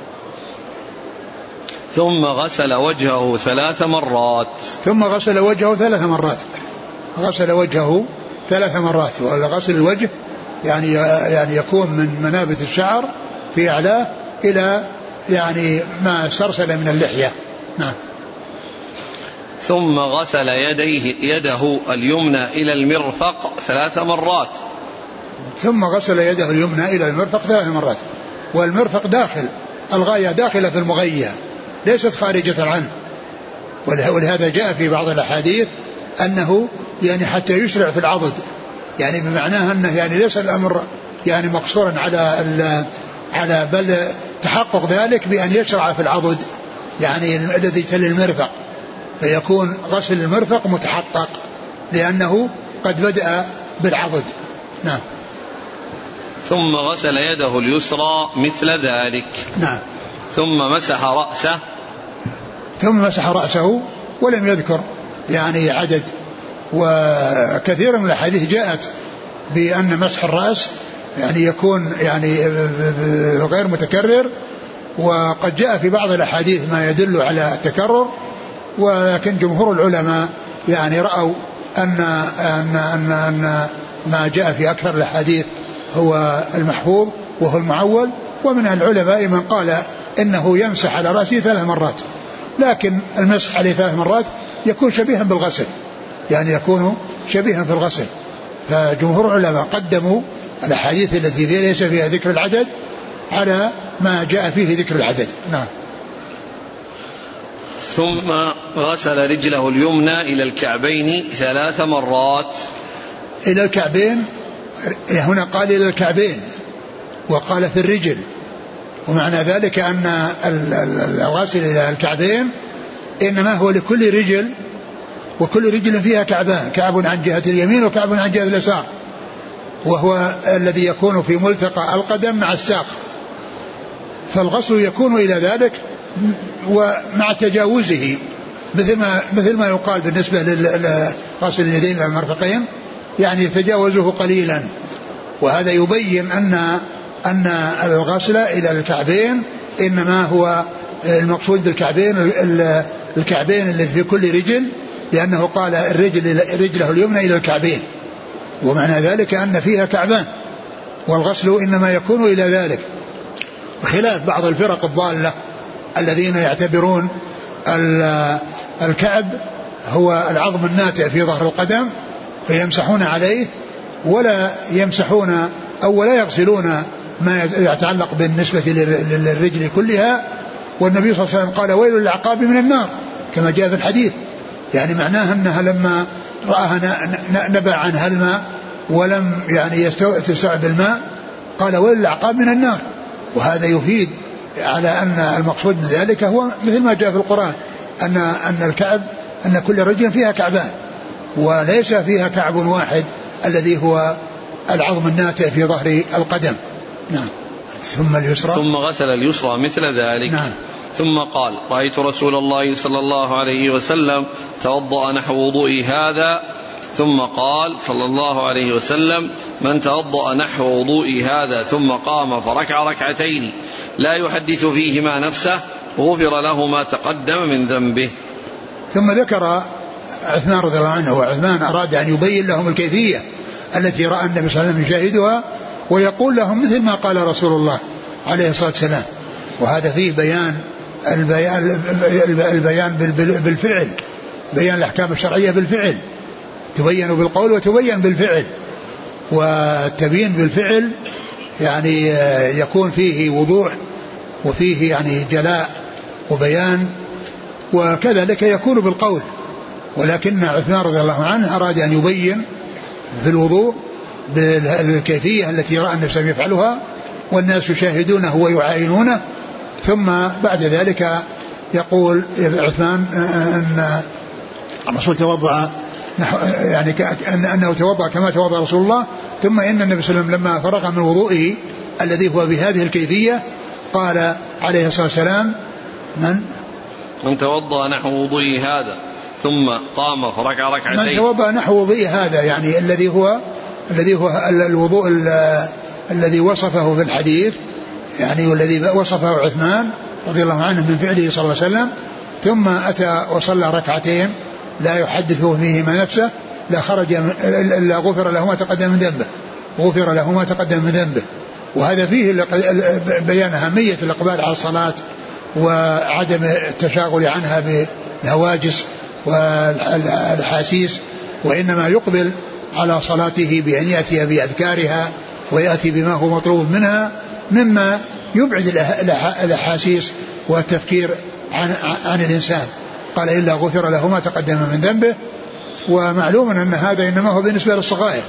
ثم غسل وجهه ثلاث مرات. ثم غسل وجهه ثلاث مرات غسل وجهه ثلاث مرات وغسل الوجه يعني يعني يكون من منابت الشعر في أعلاه إلى يعني ما سرسل من اللحية. نعم. ثم غسل يديه يده اليمنى إلى المرفق ثلاث مرات. ثم غسل يده اليمنى إلى المرفق ثلاث مرات، والمرفق داخل الغاية داخلة في المغية ليست خارجة عنه، ولهذا جاء في بعض الأحاديث أنه يعني حتى يشرع في العضد، يعني بمعناه أنه يعني ليس الأمر يعني مقصورا على على بل تحقق ذلك بأن يشرع في العضد يعني الذي تلي المرفق، فيكون غسل المرفق متحقق لأنه قد بدأ بالعضد. نعم. ثم غسل يده اليسرى مثل ذلك. نعم. ثم مسح رأسه. ثم مسح رأسه ولم يذكر يعني عدد، وكثير من الأحاديث جاءت بأن مسح الرأس يعني يكون يعني غير متكرر، وقد جاء في بعض الأحاديث ما يدل على التكرر، ولكن جمهور العلماء يعني رأوا أن, أن, أن, أن ما جاء في أكثر الأحاديث هو المحفوظ وهو المعول، ومن العلماء من قال إنه يمسح على رأسه ثلاث مرات، لكن المسح عليه ثلاث مرات يكون شبيها بالغسل، يعني يكون شبيها في الغسل. فجمهور العلماء قدموا الأحاديث التي فيها ليس فيها ذكر العدد على ما جاء فيه ذكر العدد. نعم. ثم غسل رجله اليمنى إلى الكعبين ثلاث مرات. إلى الكعبين هنا قال إلى الكعبين وقال في الرجل، ومعنى ذلك أن الغسل إلى الكعبين إنما هو لكل رجل، وكل رجل فيها كعبان، كعب عن جهة اليمين وكعب عن جهة اليسار، وهو الذي يكون في ملتقى القدم مع الساق، فالغسل يكون إلى ذلك ومع تجاوزه، مثل ما مثل ما يقال بالنسبة لغسل اليدين إلى المرفقين يعني يتجاوزه قليلا، وهذا يبين أن أن الغسل إلى الكعبين إنما هو المقصود بالكعبين الكعبين الذي في كل رجل، لأنه قال الرجل رجله اليمنى إلى الكعبين، ومعنى ذلك أن فيها كعبان، والغسل إنما يكون إلى ذلك. خلاف بعض الفرق الضالة الذين يعتبرون الكعب هو العظم الناتئ في ظهر القدم فيمسحون عليه ولا يمسحون أو لا يغسلون ما يتعلق بالنسبة للرجل كلها. والنبي صلى الله عليه وسلم قال ويل للعقاب من النار كما جاء في الحديث، يعني معناها أنها لما رآها نبع عنها الماء ولم يعني تستوعب الماء قال ويل للعقاب من النار. وهذا يفيد على أن المقصود من ذلك هو مثل ما جاء في القرآن أن أن الكعب أن كل رجل فيها كعبان وليس فيها كعب واحد الذي هو العظم الناتئ في ظهر القدم. نعم. ثم اليسرى ثم غسل اليسرى مثل ذلك. نعم. ثم قال رأيت رسول الله صلى الله عليه وسلم توضأ نحو وضوئي هذا. ثم قال صلى الله عليه وسلم من توضأ نحو وضوئي هذا ثم قام فركع ركعتين لا يحدث فيهما نفسه غفر له ما تقدم من ذنبه. ثم ذكر عثمان رضي الله عنه، وعثمان أراد أن يبين لهم الكيفية التي رأى النبي صلى الله عليه وسلم يشاهدها ويقول لهم مثل ما قال رسول الله عليه الصلاة والسلام. وهذا فيه بيان البيان, البيان بالفعل، بيان الأحكام الشرعية بالفعل، تبين بالقول وتبين بالفعل. والتبيين بالفعل يعني يكون فيه وضوح وفيه يعني جلاء وبيان، وكذلك يكون بالقول. ولكن عثمان رضي الله عنه أراد أن يبين في الوضوء بالكيفية التي رأى النبي صلى الله عليه وسلم يفعلها والناس يشاهدونه ويعاينونه. ثم بعد ذلك يقول عثمان أن الرسول توضأ يعني أنه توضأ كما توضأ رسول الله. ثم إن النبي صلى الله عليه وسلم لما فرغ من وضوئه الذي هو بهذه الكيفية قال عليه الصلاة والسلام من من توضأ نحو وضوئي هذا ثم قام فركع ركعتين. من توضأ نحو وضوئي هذا يعني الذي هو الذي هو الوضوء الذي وصفه في الحديث، يعني والذي وصفه عثمان رضي الله عنه من فعله صلى الله عليه وسلم. ثم أتى وصلى ركعتين لا يحدث فيهما نفسه لا خرج لا غفر له ما تقدم من ذنبه غفر له ما تقدم من ذنبه. وهذا فيه بيان أهمية الإقبال على الصلاة وعدم التشاغل عنها بالهواجس والحاسيس، وإنما يقبل على صلاته بأن يأتي بأذكارها ويأتي بما هو مطلوب منها مما يبعد الأحاسيس والتفكير عن, عن الإنسان. قال إلا غفر له ما تقدم من ذنبه. ومعلوم أن هذا إنما هو بالنسبة للصغائر،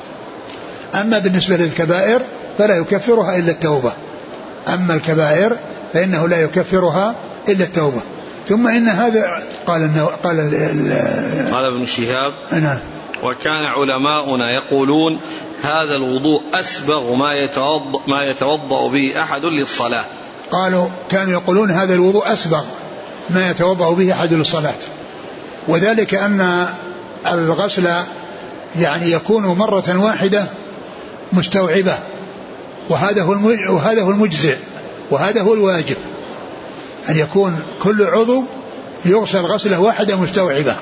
أما بالنسبة للكبائر فلا يكفرها إلا التوبة. أما الكبائر فإنه لا يكفرها إلا التوبة. ثم إن هذا قال إنه قال قال ابن شهاب أنا وكان علماؤنا يقولون هذا الوضوء أسبغ ما يتوضأ ما يتوضأ به أحد للصلاة. قالوا كانوا يقولون هذا الوضوء أسبغ ما يتوضأ به أحد للصلاة، وذلك أن الغسل يعني يكون مرة واحدة مستوعبة، وهذا هو وهذا هو المجزئ وهذا هو الواجب، أن يكون كل عضو يغسل غسلة واحدة مستوعبة.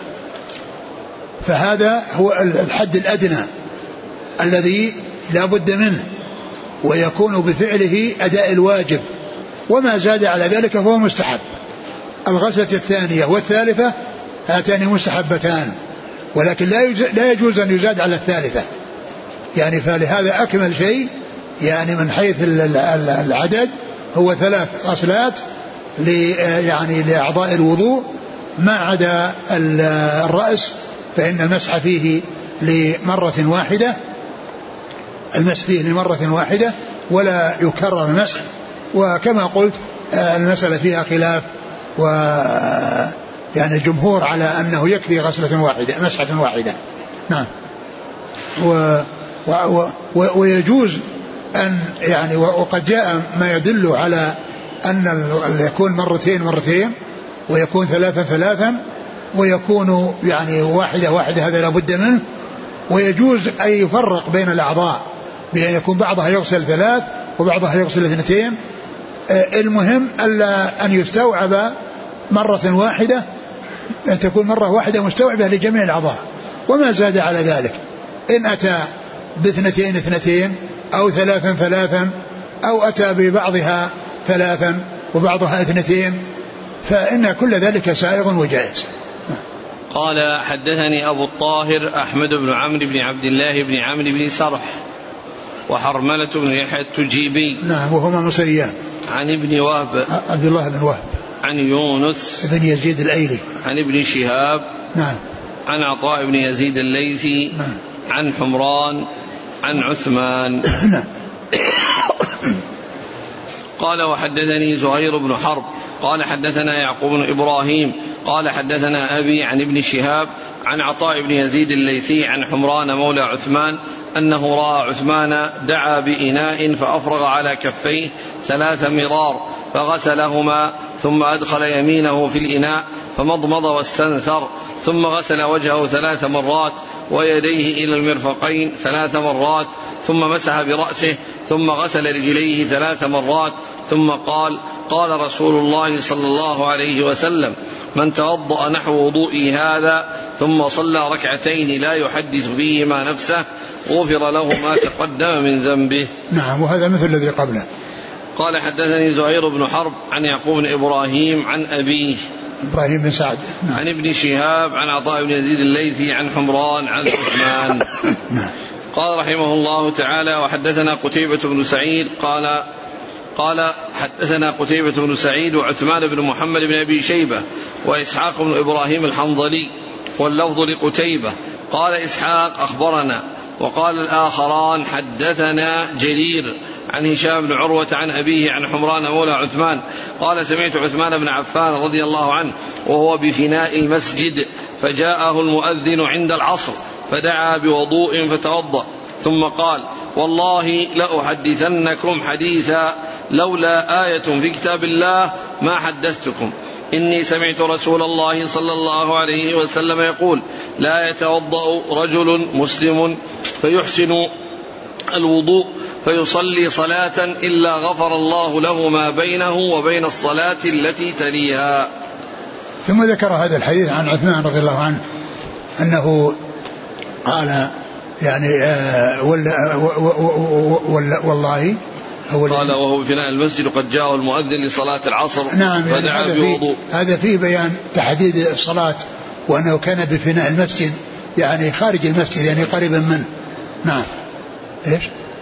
فهذا هو الحد الأدنى الذي لا بد منه، ويكون بفعله أداء الواجب، وما زاد على ذلك فهو مستحب. الغسلة الثانية والثالثة هاتان مستحبتان، ولكن لا لا يجوز أن يزاد على الثالثة، يعني فلهذا أكمل شيء يعني من حيث العدد هو ثلاث غسلات يعني لأعضاء الوضوء، ما عدا الرأس فإن المسح فيه لمرة واحدة المسح فيه لمرة واحدة ولا يكرر المسح. وكما قلت المسألة فيها خلاف، و يعني الجمهور على أنه يكفي غسلة واحدة مسحة واحدة. نعم. و و و ويجوز أن يعني وقد جاء ما يدل على أن يكون مرتين مرتين ويكون ثلاثا ثلاثا ويكون يعني واحدة واحدة، هذا لا بد منه. ويجوز أن يفرق بين الأعضاء بأن يكون بعضها يغسل ثلاث وبعضها يغسل اثنتين. المهم ألا أن يستوعب مرة واحدة، أن تكون مرة واحدة مستوعبة لجميع الأعضاء، وما زاد على ذلك إن أتى باثنتين اثنتين أو ثلاثا ثلاثا أو أتى ببعضها ثلاثا وبعضها اثنتين، فإن كل ذلك سائغ وجائز. قال حدثني أبو الطاهر أحمد بن عمرو بن عبد الله بن عمرو بن سرح وحرملة بن يحيى التجيبي نعم وهما مصريان عن ابن وهب عبد الله بن وهب عن يونس بن يزيد الأيلي عن ابن شهاب نعم عن عطاء بن يزيد الليثي نعم عن حمران عن عثمان نعم. قال وحدثني زهير بن حرب قال حدثنا يعقوب بن إبراهيم قال حدثنا أبي عن ابن شهاب عن عطاء بن يزيد الليثي عن حمران مولى عثمان أنه رأى عثمان دعا بإناء فأفرغ على كفيه ثلاث مرار فغسلهما ثم أدخل يمينه في الإناء فمضمض واستنثر ثم غسل وجهه ثلاث مرات ويديه إلى المرفقين ثلاث مرات ثم مسح برأسه ثم غسل رجليه ثلاث مرات ثم قال قال رسول الله صلى الله عليه وسلم من توضأ نحو وضوئي هذا ثم صلى ركعتين لا يحدث فيهما نفسه غفر له ما تقدم من ذنبه. نعم وهذا مثل الذي قبله. قال حدثني زهير بن حرب عن يعقوب بن إبراهيم عن أبيه إبراهيم بن سعد نعم. عن ابن شهاب عن عطاء بن يزيد الليثي عن حمران عن عثمان نعم. قال رحمه الله تعالى وحدثنا قتيبة بن سعيد قال قال حدثنا قتيبة بن سعيد وعثمان بن محمد بن أبي شيبة وإسحاق بن إبراهيم الحنظلي واللفظ لقتيبة قال إسحاق أخبرنا وقال الآخران حدثنا جرير عن هشام بن عروة عن أبيه عن حمران مولى عثمان قال سمعت عثمان بن عفان رضي الله عنه وهو بفناء المسجد فجاءه المؤذن عند العصر فدعا بوضوء فتوضأ ثم قال والله لأحدثنكم حديثا لولا آية في كتاب الله ما حدثتكم إني سمعت رسول الله صلى الله عليه وسلم يقول لا يتوضأ رجل مسلم فيحسن الوضوء فيصلي صلاة إلا غفر الله له ما بينه وبين الصلاة التي تليها. ثم ذكر هذا الحديث عن عثمان رضي الله عنه أنه قال يعني آه ولا ولا والله قال وهو في فناء المسجد قد جاءه المؤذن لصلاة العصر نعم فدعا يعني بوضوء. هذا فيه بيان تحديد الصلاة وأنه كان بفناء المسجد يعني خارج المسجد يعني قريبا منه. نعم إيش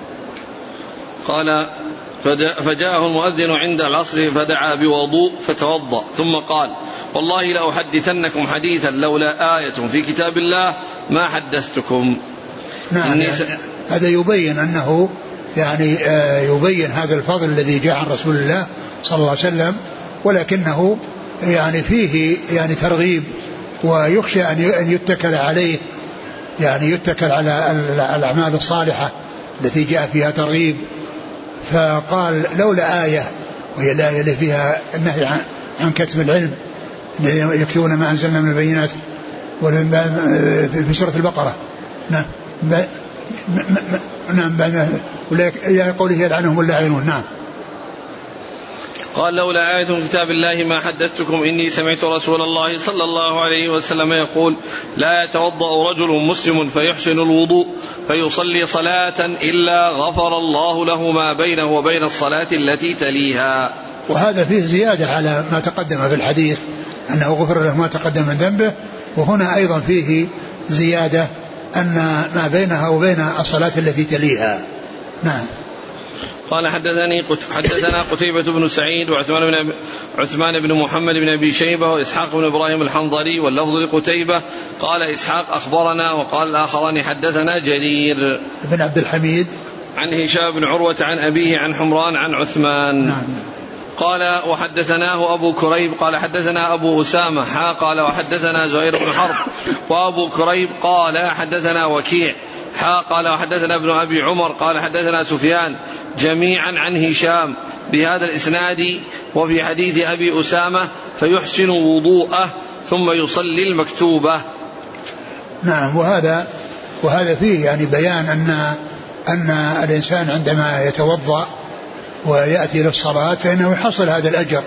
قال فجاءه المؤذن عند العصر فدعا بوضوء فتوضأ ثم قال والله لأحدثنكم حديثا لولا آية في كتاب الله ما حدثتكم. نعم يعني هذا يبين أنه يعني يبين هذا الفضل الذي جاء عن رسول الله صلى الله عليه وسلم ولكنه يعني فيه يعني ترغيب ويخشى أن يتكل عليه يعني يتكل على الأعمال الصالحة التي جاء فيها ترغيب فقال لولا آية وهي الآية اللي فيها النهي عن كتم العلم يكتبون ما أنزلنا من البينات في سورة البقرة. نعم نعم ولا قوله يلعنهم اللاعنون. نعم قال لولا آية في كتاب الله ما حدثتكم إني سمعت رسول الله صلى الله عليه وسلم يقول لا يتوضأ رجل مسلم فيحسن الوضوء فيصلي صلاة إلا غفر الله له ما بينه وبين الصلاة التي تليها. وهذا فيه زيادة على ما تقدم في الحديث أنه غفر له ما تقدم من ذنبه وهنا أيضا فيه زيادة أن ما بينها وبين الصلاة التي تليها. نعم قال حدثني حدثنا قتيبة بن سعيد وعثمان بن عثمان بن محمد بن أبي شيبة وإسحاق بن إبراهيم الحنظلي واللفظ لقتيبة قال إسحاق أخبرنا وقال الآخران حدثنا جرير بن عبد الحميد عن هشام بن عروة عن أبيه عن حمران عن عثمان. نعم. قال وحدثناه أبو كريب قال حدثنا أبو أسامة حا قال وحدثنا زهير بن حرب وأبو كريب قال حدثنا وكيع حا قال وحدثنا ابن أبي عمر قال حدثنا سفيان جميعا عن هشام بهذا الإسناد وفي حديث أبي أسامة فيحسن وضوءه ثم يصلي المكتوبة. نعم وهذا وهذا فيه يعني بيان أن أن الإنسان عندما يتوضأ ويأتي للصلاة فإنه يحصل هذا الأجر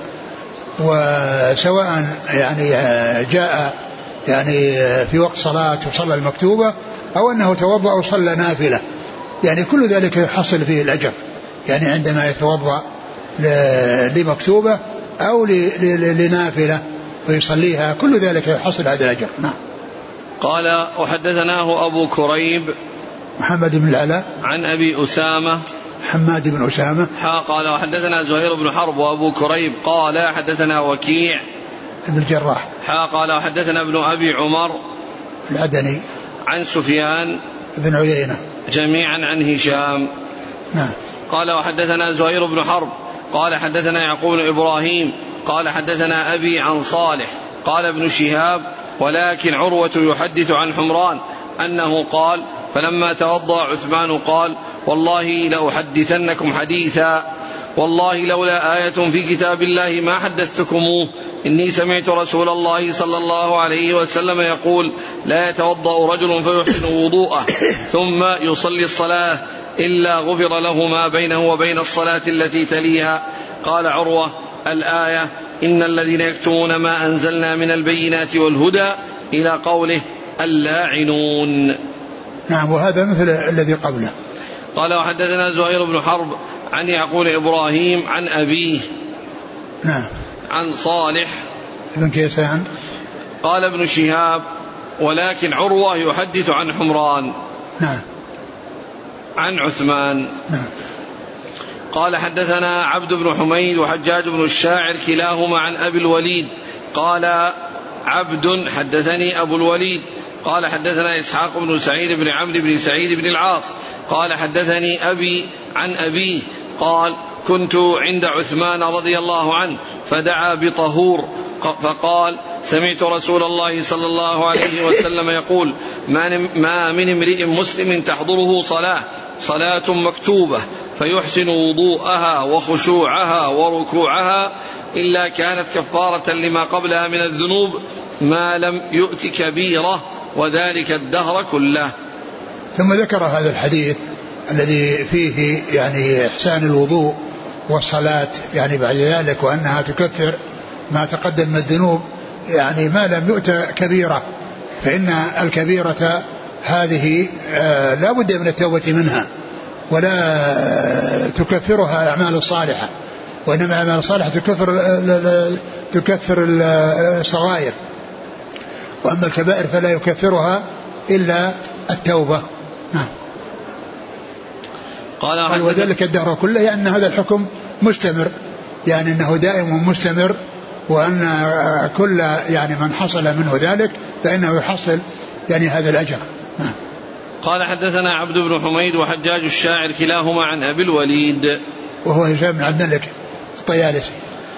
وسواء يعني جاء يعني في وقت صلاة وصلى المكتوبة أو أنه توضأ وصلى نافلة يعني كل ذلك يحصل فيه الأجر يعني عندما يتوضأ لمكتوبة أو لنافلة فيصليها، كل ذلك يحصل هذا الأجر. نعم. قال وحدثناه أبو كريب محمد بن العلاء عن أبي أسامة حماد بن أسامة قال وحدثنا زهير بن حرب وأبو كريب قال حدثنا وكيع ابن الجراح قال وحدثنا ابن أبي عمر العدني عن سفيان بن عيينة جميعا عن هشام. نعم. قال وحدثنا زهير بن حرب قال حدثنا يعقوب بن إبراهيم قال حدثنا أبي عن صالح قال ابن شهاب ولكن عروة يحدث عن حمران أنه قال فلما توضأ عثمان قال والله لأحدثنكم حديثا والله لولا آية في كتاب الله ما حدثتكموه إني سمعت رسول الله صلى الله عليه وسلم يقول لا يتوضأ رجل فيحسن وضوءه ثم يصلي الصلاة إلا غفر له ما بينه وبين الصلاة التي تليها. قال عروة الآية إن الذين يكتمون ما أنزلنا من البينات والهدى إلى قوله اللاعنون. نعم. وهذا مثل الذي قبله. قال وحدثنا زهير بن حرب عن يعقوب إبراهيم عن أبيه نعم عن صالح ابن كيسان قال ابن شهاب ولكن عروة يحدث عن حمران نعم عن عثمان. نعم. قال حدثنا عبد بن حميد وحجاج بن الشاعر كلاهما عن أبي الوليد قال عبد حدثني أبو الوليد قال حدثنا إسحاق بن سعيد بن عمرو بن سعيد بن العاص قال حدثني أبي عن أبيه قال كنت عند عثمان رضي الله عنه فدعا بطهور فقال سمعت رسول الله صلى الله عليه وسلم يقول ما من امرئ مسلم تحضره صلاة صلاة مكتوبة فيحسن وضوءها وخشوعها وركوعها إلا كانت كفارة لما قبلها من الذنوب ما لم يؤت كبيرة وذلك الدهر كله. ثم ذكر هذا الحديث الذي فيه يعني إحسان الوضوء والصلاة يعني بعد ذلك وأنها تكفر ما تقدم من الذنوب يعني ما لم يؤت كبيرة، فإن الكبيرة هذه لا بد من التوبة منها ولا تكفرها الأعمال الصالحة، وإنما الأعمال الصالحة تكفر تكفر الصغائر، وأما الكبائر فلا يكفرها إلا التوبة. نعم. قال وذلك الدهر كله يعني أن هذا الحكم مستمر، يعني أنه دائم مستمر، وأن كل يعني من حصل منه ذلك فإنه يحصل يعني هذا الأجر. نعم. قال حدثنا عبد بن حميد وحجاج الشاعر كلاهما عن أبي الوليد وهو هشام بن عبد الملك الطيالسي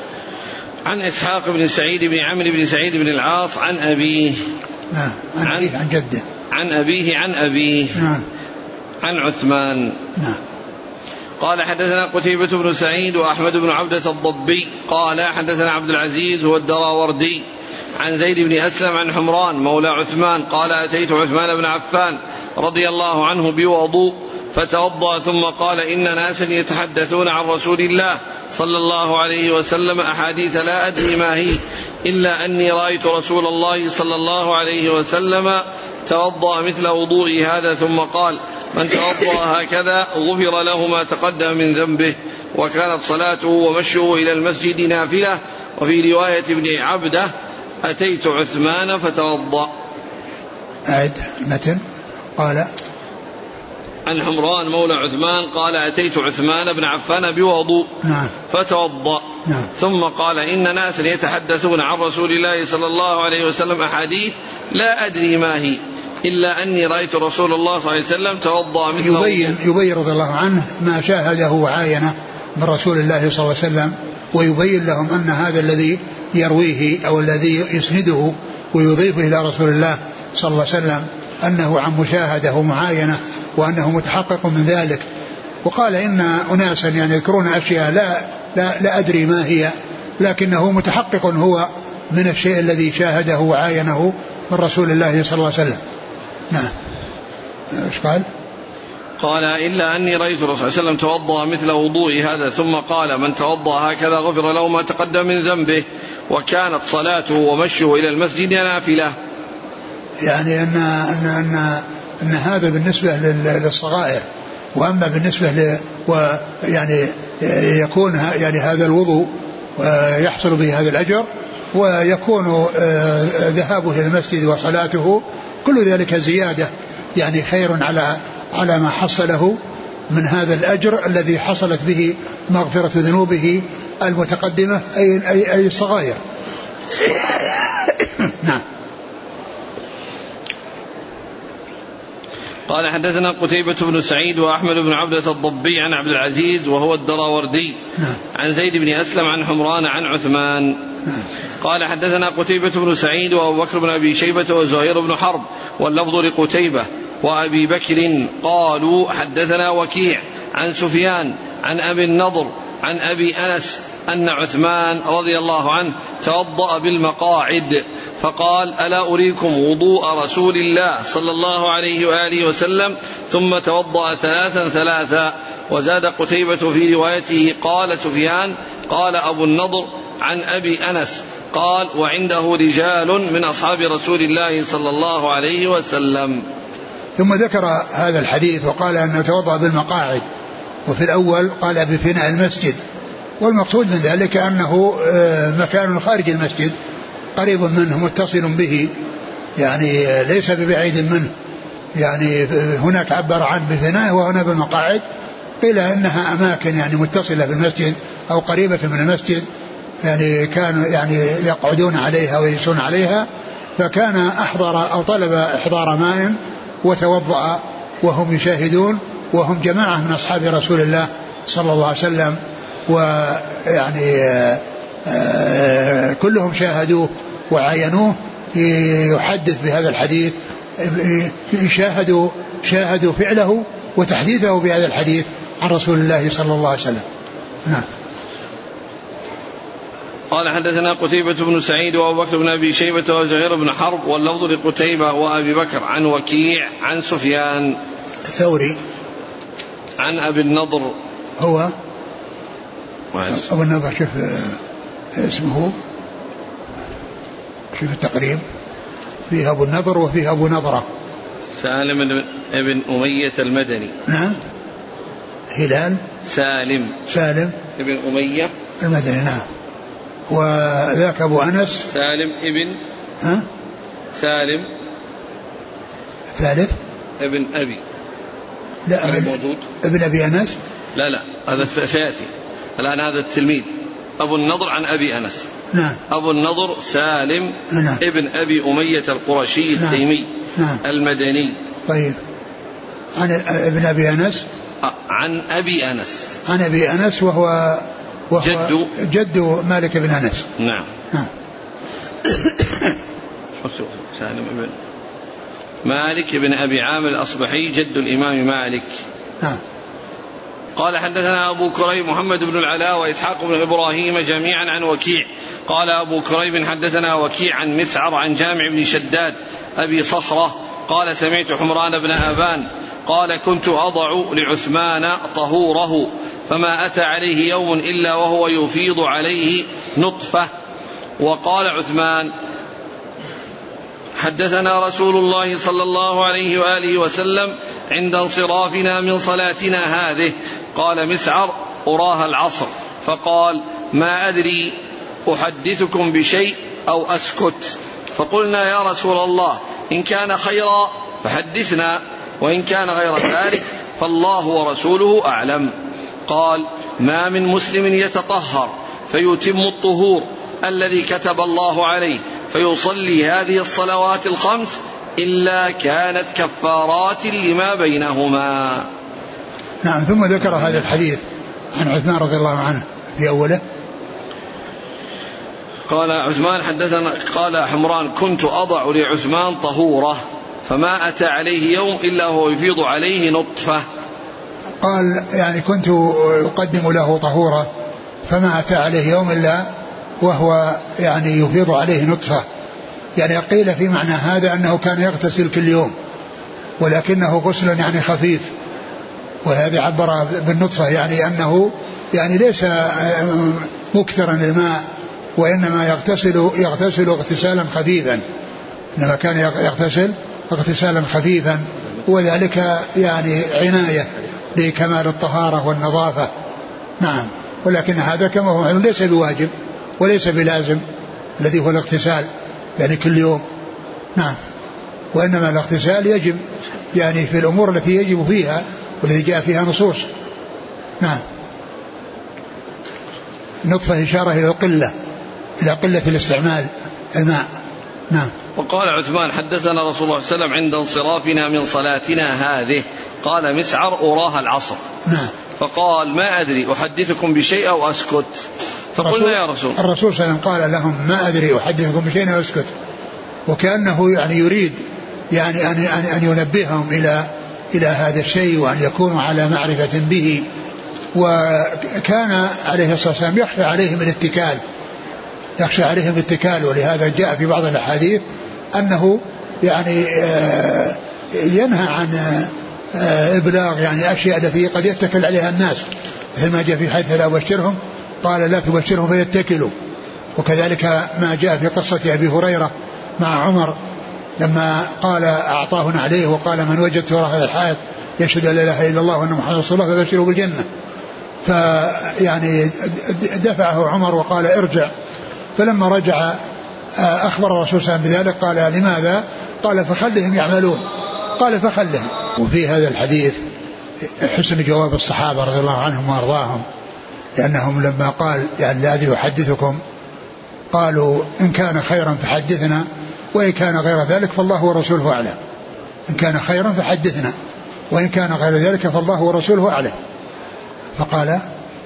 عن إسحاق بن سعيد بن عمرو بن سعيد بن العاص عن أبيه نعم عن, عن, عن جده عن أبيه عن أبيه نعم عن عثمان. نعم. قال حدثنا قتيبة بن سعيد وأحمد بن عبدة الضبي قال حدثنا عبد العزيز هو الدراوردي عن زيد بن أسلم عن حمران مولى عثمان قال أتيت عثمان بن عفان رضي الله عنه بوضوء فتوضأ ثم قال إن ناسا يتحدثون عن رسول الله صلى الله عليه وسلم أحاديث لا أدري ما هي إلا أني رأيت رسول الله صلى الله عليه وسلم توضأ مثل وضوئي هذا ثم قال من توضأ هكذا غفر له ما تقدم من ذنبه وكانت صلاته ومشيه إلى المسجد نافلة. وفي رواية ابن عبده أتيت عثمان فتوضأ. أعد متن. قال عن حمران مولى عثمان قال أتيت عثمان بن عفان بوضوء نعم. فتوضأ نعم. ثم قال إن ناسا يتحدثون عن رسول الله صلى الله عليه وسلم أحاديث لا أدري ما هي إلا أني رأيت رسول الله صلى الله عليه وسلم توضأ مثل يبين, يبين رضي الله عنه ما شاهده وعاينه من رسول الله صلى الله عليه وسلم، ويبين لهم أن هذا الذي يرويه أو الذي يسنده ويضيفه إلى رسول الله صلى الله عليه وسلم أنه عن مشاهدة ومعاينة وأنه متحقق من ذلك. وقال إن أناسا يعني يذكرون أشياء لا, لا, لا أدري ما هي، لكنه متحقق هو من الشيء الذي شاهده وعاينه من رسول الله صلى الله عليه وسلم. نعم. ايش قال؟ قال إلا أني رأيت الرسول صلى الله عليه وسلم توضأ مثل وضوئي هذا ثم قال من توضأ هكذا غفر له ما تقدم من ذنبه وكانت صلاته ومشيه إلى المسجد نافلة. يعني أن, أن, أن, أن هذا بالنسبة للصغائر، وأما بالنسبة ل ويعني يكون يعني هذا الوضوء يحصل به هذا الأجر، ويكون ذهابه إلى المسجد وصلاته كل ذلك زيادة يعني خير على على ما حصله من هذا الأجر الذي حصلت به مغفرة ذنوبه المتقدمة أي, أي, أي الصغائر. نعم. قال حدثنا قتيبة بن سعيد وأحمد بن عبدة الضبي عن عبد العزيز وهو الدراوردي نعم. عن زيد بن أسلم عن حمران عن عثمان. نعم. قال حدثنا قتيبة بن سعيد وأبو بكر بن أبي شيبة وزهير بن حرب واللفظ لقتيبة وأبي بكر قالوا حدثنا وكيع عن سفيان عن أبي النضر عن أبي أنس أن عثمان رضي الله عنه توضأ بالمقاعد فقال ألا أريكم وضوء رسول الله صلى الله عليه وآله وسلم ثم توضأ ثلاثا ثلاثا. وزاد قتيبة في روايته قال سفيان قال أبو النضر عن أبي أنس قال وعنده رجال من أصحاب رسول الله صلى الله عليه وسلم. ثم ذكر هذا الحديث وقال أنه توضأ بالمقاعد، وفي الأول قال بفناء المسجد، والمقصود من ذلك أنه مكان خارج المسجد قريب منه متصل به، يعني ليس ببعيد منه، يعني هناك عبر عن بفناء وهنا بالمقاعد، قيل إنها أماكن يعني متصلة بالمسجد أو قريبة من المسجد، يعني كانوا يعني يقعدون عليها ويجلسون عليها، فكان أحضر أو طلب إحضار ماء وتوضأ وهم يشاهدون، وهم جماعة من أصحاب رسول الله صلى الله عليه وسلم، ويعني كلهم شاهدوه وعاينوه، يحدث بهذا الحديث، شاهدوا شاهدوا فعله وتحديثه بهذا الحديث عن رسول الله صلى الله عليه وسلم. نعم. قال حدثنا قتيبة بن سعيد وأبو بكر بن أبي شيبة وزهير بن حرب واللفظ لقتيبة وأبي بكر عن وكيع عن سفيان الثوري عن أبي النضر هو أبو النضر، شوف اسمه، شوف التقريب، فيه أبو النضر وفيه أبو نضرة. سالم ابن أمية المدني. نعم. هلال سالم سالم ابن أمية المدني. نعم. وذاك أبو أنس سالم ابن ها سالم ثالث ابن أبي لا ابن, موجود ابن أبي أنس لا لا هذا سيأتي الآن، هذا التلميذ أبو النضر عن أبي أنس. نعم. أبو النضر سالم نعم. ابن أبي أمية القرشي التيمي. نعم. المدني. طيب. عن ابن أبي أنس عن أبي أنس عن أبي أنس وهو وهو جد جد مالك بن أنس. نعم. نعم. سالم ابن مالك بن أبي عامر الأصبحي جد الإمام مالك. نعم. قال حدثنا أبو كريب محمد بن العلاء وإسحاق بن إبراهيم جميعا عن وكيع. قال أبو كريب حدثنا وكيع عن مسعر عن جامع بن شداد أبي صخرة قال سمعت حمران بن أبان قال كنت أضع لعثمان طهوره فما أتى عليه يوم إلا وهو يفيض عليه نطفة. وقال عثمان حدثنا رسول الله صلى الله عليه وآله وسلم عند انصرافنا من صلاتنا هذه. قال مسعر أراها العصر. فقال ما أدري أحدثكم بشيء أو أسكت. فقلنا يا رسول الله إن كان خيرا فحدثنا وإن كان غير ذلك فالله ورسوله أعلم. قال ما من مسلم يتطهر فيتم الطهور الذي كتب الله عليه فيصلي هذه الصلوات الخمس إلا كانت كفارات لما بينهما. نعم. ثم ذكر هذا الحديث عن عثمان رضي الله عنه في أوله. قال عثمان حدثنا قال حمران كنت أضع لعثمان طهوره فما أتى عليه يوم إلا هو يفيض عليه نطفة. قال يعني كنت أقدم له طهوره فما أتى عليه يوم إلا وهو يعني يفيض عليه نطفة. يعني قيل في معنى هذا أنه كان يغتسل كل يوم ولكنه غسل يعني خفيف، وهذا عبر بالنطفة يعني أنه يعني ليس مكثرا للماء وإنما يغتسل يغتسل اغتسالا خفيفا، إنما كان يغتسل اغتسالا خفيفا، وذلك يعني عناية لكمال الطهارة والنظافة نعم. ولكن هذا كما هو معلوم ليس بواجب وليس بلازم الذي هو الاغتسال يعني كل يوم. نعم. وإنما الاغتسال يجب يعني في الأمور التي يجب فيها والتي جاء فيها نصوص. نعم. نطفة إشارة إلى القلة إلى قلة الاستعمال الماء. نعم. وقال عثمان حدثنا رسول الله صلى الله عليه وسلم عند انصرافنا من صلاتنا هذه قال مسعر أراها العصر. نعم. فقال ما أدري أحدثكم بشيء أو أسكت. فقلنا يا رسول الرسول صلى الله عليه وسلم قال لهم ما أدري أحدثكم بشيء أو أسكت, وكأنه يعني يريد يعني أن أن ينبههم إلى إلى هذا الشيء وأن يكونوا على معرفة به. وكان عليه الصلاة والسلام يخشى عليهم الاتكال يخشى عليهم الاتكال ولهذا جاء في بعض الأحاديث أنه يعني ينهى عن إبلاغ يعني أشياء التي قد يتكل عليها الناس, مثل ما جاء في حديث لا أبشرهم قال لا تبشرهم فيتكلوا. وكذلك ما جاء في قصة أبي هريرة مع عمر لما قال أعطاه عليه وقال من وجدت وراء هذا الحائط يشهد لا إله إلا الله وأن محمدا رسول الله فبشره بالجنة. فيعني دفعه عمر وقال ارجع, فلما رجع أخبر الرسول صلى الله عليه وسلم بذلك قال لماذا؟ قال فخلهم يعملون. قال فخلهم. وفي هذا الحديث حسن جواب الصحابة رضي الله عنهم وأرضاهم, لأنهم لما قال يعني لا أدري أحدثكم قالوا إن كان خيرا فحدثنا وإن كان غير ذلك فالله ورسوله أعلم. إن كان خيرا فحدثنا وإن كان غير ذلك فالله ورسوله أعلم. فقال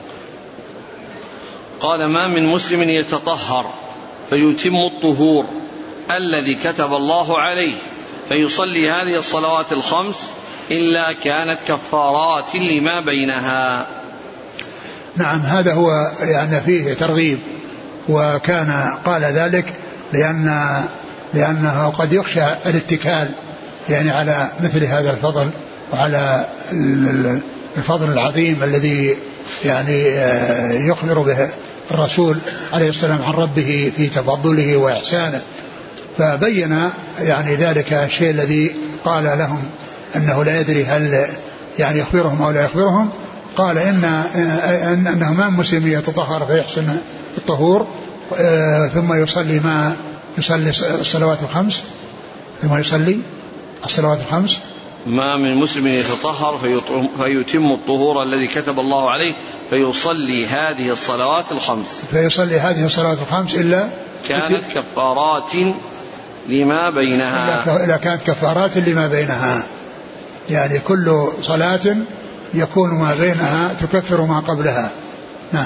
قال ما من مسلم يتطهر فيتم الطهور الذي كتب الله عليه فيصلي هذه الصلوات الخمس إلا كانت كفارات لما بينها. نعم. هذا هو يعني فيه ترغيب, وكان قال ذلك لأن لأنه قد يخشى الاتكال يعني على مثل هذا الفضل وعلى الفضل العظيم الذي يعني يخبر به الرسول عليه السلام عن ربه في تفضله وإحسانه. فبين يعني ذلك الشيء الذي قال لهم أنه لا يدري هل يعني يخبرهم أو لا يخبرهم. قال إن أنه ما مسلم يتطهر فيحسن الطهور ثم يصلي ما يصلي الصلوات الخمس ثم يصلي الصلوات الخمس ما من مسلم يتطهر فيتم الطهور الذي كتب الله عليه فيصلي هذه الصلوات الخمس فيصلي هذه الصلوات الخمس إلا كانت كفارات لما بينها إلا كانت كفارات لما بينها, يعني كل صلاة يكون ما بينها تكفر ما قبلها. نعم.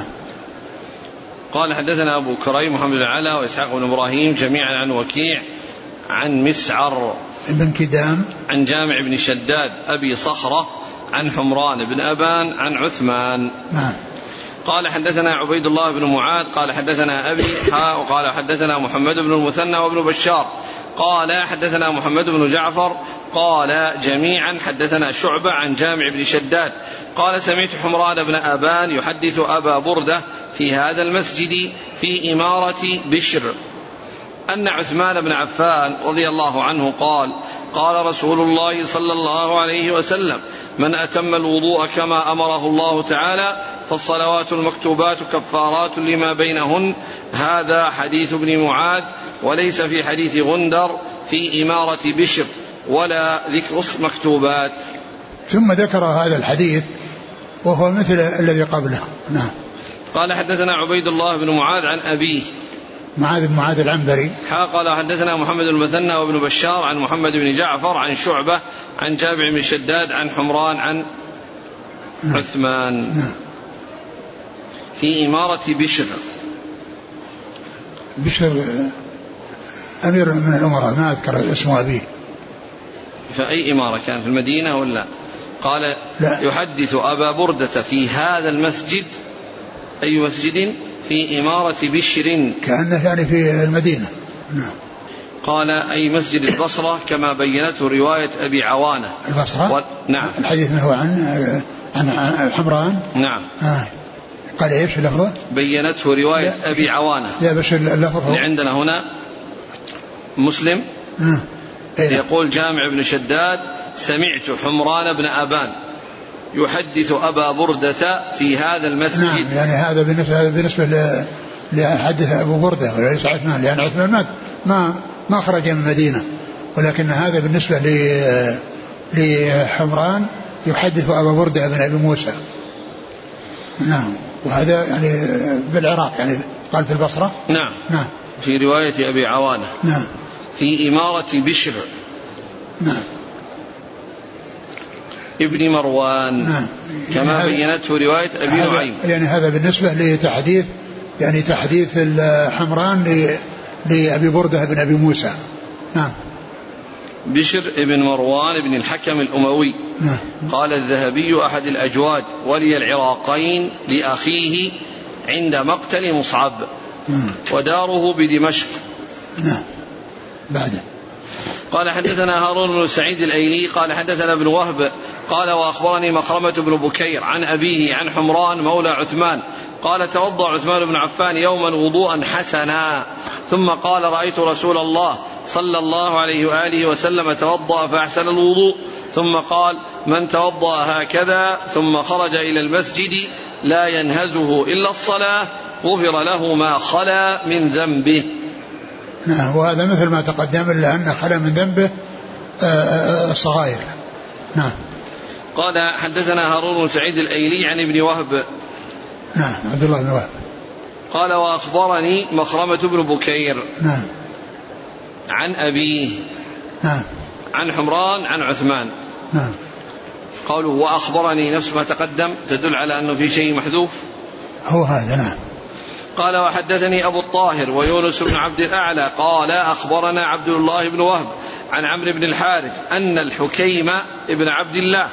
قال حدثنا أبو كريم محمد بن علاء وإسحاق بن إبراهيم جميعا عن وكيع عن مسعر بن كدام عن جامع بن شداد أبي صخرة عن حمران بن أبان عن عثمان. نعم. قال حدثنا عبيد الله بن معاذ قال حدثنا أبي حاء وقال حدثنا محمد بن المثنى وابن بشار قال حدثنا محمد بن جعفر قال جميعا حدثنا شعبة عن جامع بن شداد قال سمعت حمران بن أبان يحدث أبا بردة في هذا المسجد في إمارة بشر أن عثمان بن عفان رضي الله عنه قال قال رسول الله صلى الله عليه وسلم من أتم الوضوء كما أمره الله تعالى فالصلوات المكتوبات كفارات لما بينهن. هذا حديث ابن معاذ وليس في حديث غندر في إمارة بشر ولا ذكر مكتوبات. ثم ذكر هذا الحديث وهو مثل الذي قبله. نعم. قال حدثنا عبيد الله بن معاذ عن أبيه معاذ بن معاذ العنبري قال حدثنا محمد المثنى وابن بشار عن محمد بن جعفر عن شعبة عن جابر بن شداد عن حمران عن نعم. عثمان نعم. في إمارة بشر. بشر أمير من الأمراء ما أذكر اسم أبيه. فأي إمارة كان في المدينة ولا؟ قال لا. يحدث أبا بردة في هذا المسجد. أي مسجد؟ في إمارة بشر كأنه يعني في المدينة. نعم. قال أي مسجد البصرة كما بينته رواية أبي عوانة البصرة و... نعم. الحديث من هو عن عن حمران. نعم. آه. قال ايش اللفظة؟ بينته رواية لا. أبي عوانة. لا بس اللفظ اللي عندنا هنا مسلم. نعم. يقول جامع بن شداد سمعت حمران بن أبان يحدث أبا بردة في هذا المسجد. نعم يعني هذا بالنسبة, بالنسبة لحدث أبو بردة وليس عثمان، لأن عثمان ما ما, ما خرج من المدينة، ولكن هذا بالنسبة لحمران يحدث أبا بردة بن أبي موسى. نعم وهذا يعني بالعراق، يعني قال في البصرة. نعم نعم في رواية أبي عوانة. نعم في إمارة بشر. نعم ابن مروان. نعم كما يعني بينته رواية أبي نعيم. يعني هذا بالنسبة لتحديث يعني تحديث الحمران لأبي بردة بن أبي موسى. نعم. بشر ابن مروان بن الحكم الأموي. نعم. قال الذهبي أحد الأجواد ولي العراقين لأخيه عند مقتل مصعب. نعم. وداره بدمشق. نعم. بعده قال حدثنا هارون بن سعيد الأيلي قال حدثنا ابن وهب قال وأخبرني مخرمة بن بكير عن أبيه عن حمران مولى عثمان قال توضأ عثمان بن عفان يوما وضوءا حسنا ثم قال رأيت رسول الله صلى الله عليه وآله وسلم توضأ فأحسن الوضوء ثم قال من توضأ هكذا ثم خرج إلى المسجد لا ينهزه إلا الصلاة غفر له ما خلا من ذنبه. نعم وهذا مثل ما تقدم إلا أن خلا من ذنبه الصغائر. نعم. قال حدثنا هارون بن سعيد الأيلي عن ابن وهب. نعم عبد الله بن وهب. قال وأخبرني مخرمة بن بكير. نعم. عن أبيه. نعم. عن حمران عن عثمان. نعم. قالوا وأخبرني نفس ما تقدم تدل على أنه في شيء محذوف. هو هذا. نعم. قال وحدثني أبو الطاهر ويونس بن عبد الأعلى قال أخبرنا عبد الله بن وهب عن عمرو بن الحارث أن الحكيم بن عبد الله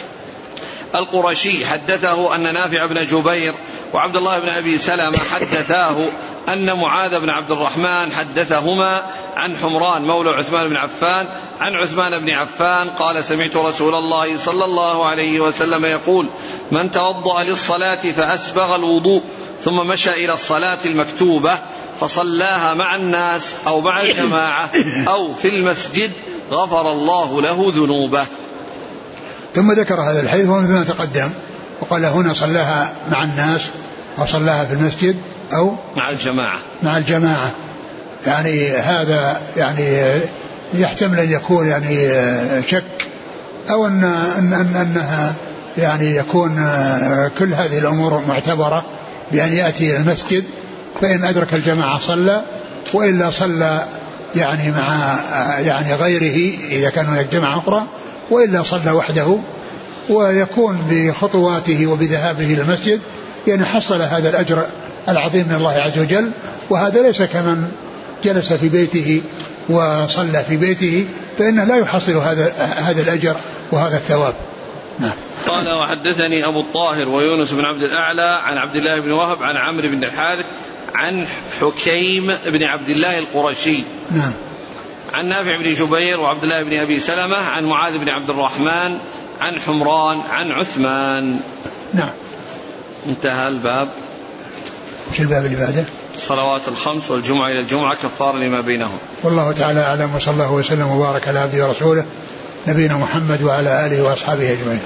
القرشي حدثه أن نافع بن جبير وعبد الله بن أبي سلمة حدثاه أن معاذ بن عبد الرحمن حدثهما عن حمران مولى عثمان بن عفان عن عثمان بن عفان قال سمعت رسول الله صلى الله عليه وسلم يقول من توضأ للصلاة فأسبغ الوضوء ثم مشى إلى الصلاة المكتوبة فصلاها مع الناس أو مع الجماعة أو في المسجد غفر الله له ذنوبه. ثم ذكر هذا الحديث وما تقدم وقال هنا صلاها مع الناس أو صلاها في المسجد أو مع الجماعة مع الجماعة يعني هذا يعني يحتمل أن يكون يعني شك أو أن أن أنها يعني يكون كل هذه الأمور معتبرة بأن يأتي إلى المسجد فإن أدرك الجماعة صلى وإلا صلى يعني مع يعني غيره إذا كان هناك جماعة أخرى وإلا صلى وحده ويكون بخطواته وبذهابه إلى المسجد يعني حصل هذا الأجر العظيم من الله عز وجل. وهذا ليس كمن جلس في بيته وصلى في بيته فإنه لا يحصل هذا هذا الأجر وهذا الثواب. نعم. قال وحدثني أبو الطاهر ويونس بن عبد الأعلى عن عبد الله بن وهب عن عمرو بن الحارث عن حكيم بن عبد الله القرشي. نعم. عن نافع بن جبير وعبد الله بن أبي سلمة عن معاذ بن عبد الرحمن عن حمران عن عثمان. نعم. انتهى الباب. وش الباب اللي بعده؟ الصلوات الخمس والجمعة إلى الجمعة كفار لما بينهم. والله تعالى أعلم وصلى الله وسلم وبارك على عبده ورسوله نبينا محمد وعلى آله وأصحابه أجمعين.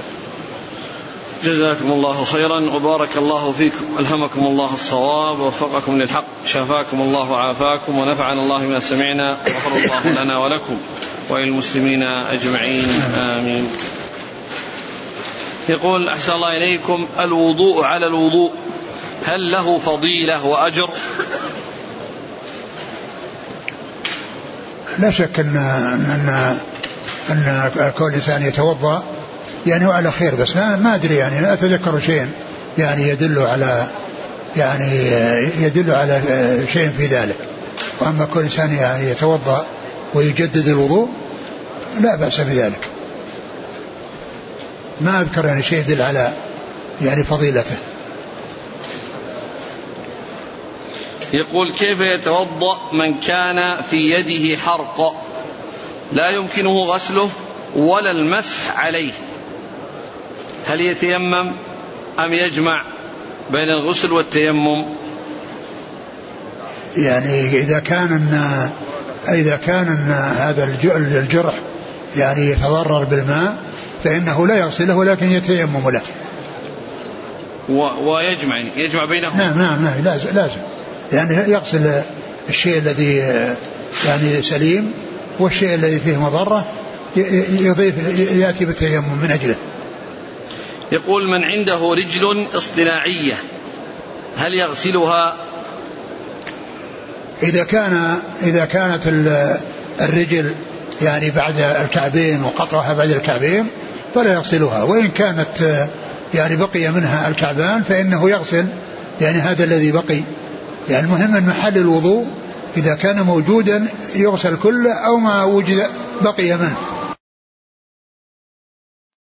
جزاكم الله خيرا وبارك الله فيكم ألهمكم الله الصواب ووفقكم للحق شفاكم الله وعافاكم ونفعنا الله ما سمعنا وغفر الله لنا ولكم وللمسلمين أجمعين آمين. يقول أحسن الله إليكم الوضوء على الوضوء هل له فضيلة وأجر؟ لا شك أن أن أن كل إنسان يتوضأ يعني وعلى خير بس ما ما أدري يعني لا أتذكر شيء يعني يدل على يعني يدل على شيء في ذلك. وأما كل إنسان يعني يتوضأ ويجدد الوضوء لا بأس بذلك. ما أذكر يعني شيء يدل على يعني فضيلته. يقول كيف يتوضأ من كان في يده حرق لا يمكنه غسله ولا المسح عليه؟ هل يتيمم أم يجمع بين الغسل والتيمم؟ يعني إذا كان إن إذا كان إن هذا الجرح يعني يتضرر بالماء فإنه لا يغسله ولكن يتيمم له. ويجمع يجمع بينهم. نعم نعم نعم لازم لازم يعني يغسل الشيء الذي يعني سليم والشيء الذي فيه مضرة يضيف يأتي بالتيمم من أجله. يقول من عنده رجل اصطناعية هل يغسلها؟ إذا كان إذا كانت الرجل يعني بعد الكعبين وقطعها بعد الكعبين فلا يغسلها، وإن كانت يعني بقي منها الكعبان فإنه يغسل يعني هذا الذي بقي. يعني المهم أن محل الوضوء إذا كان موجودا يغسل كله أو ما وجد بقي منه.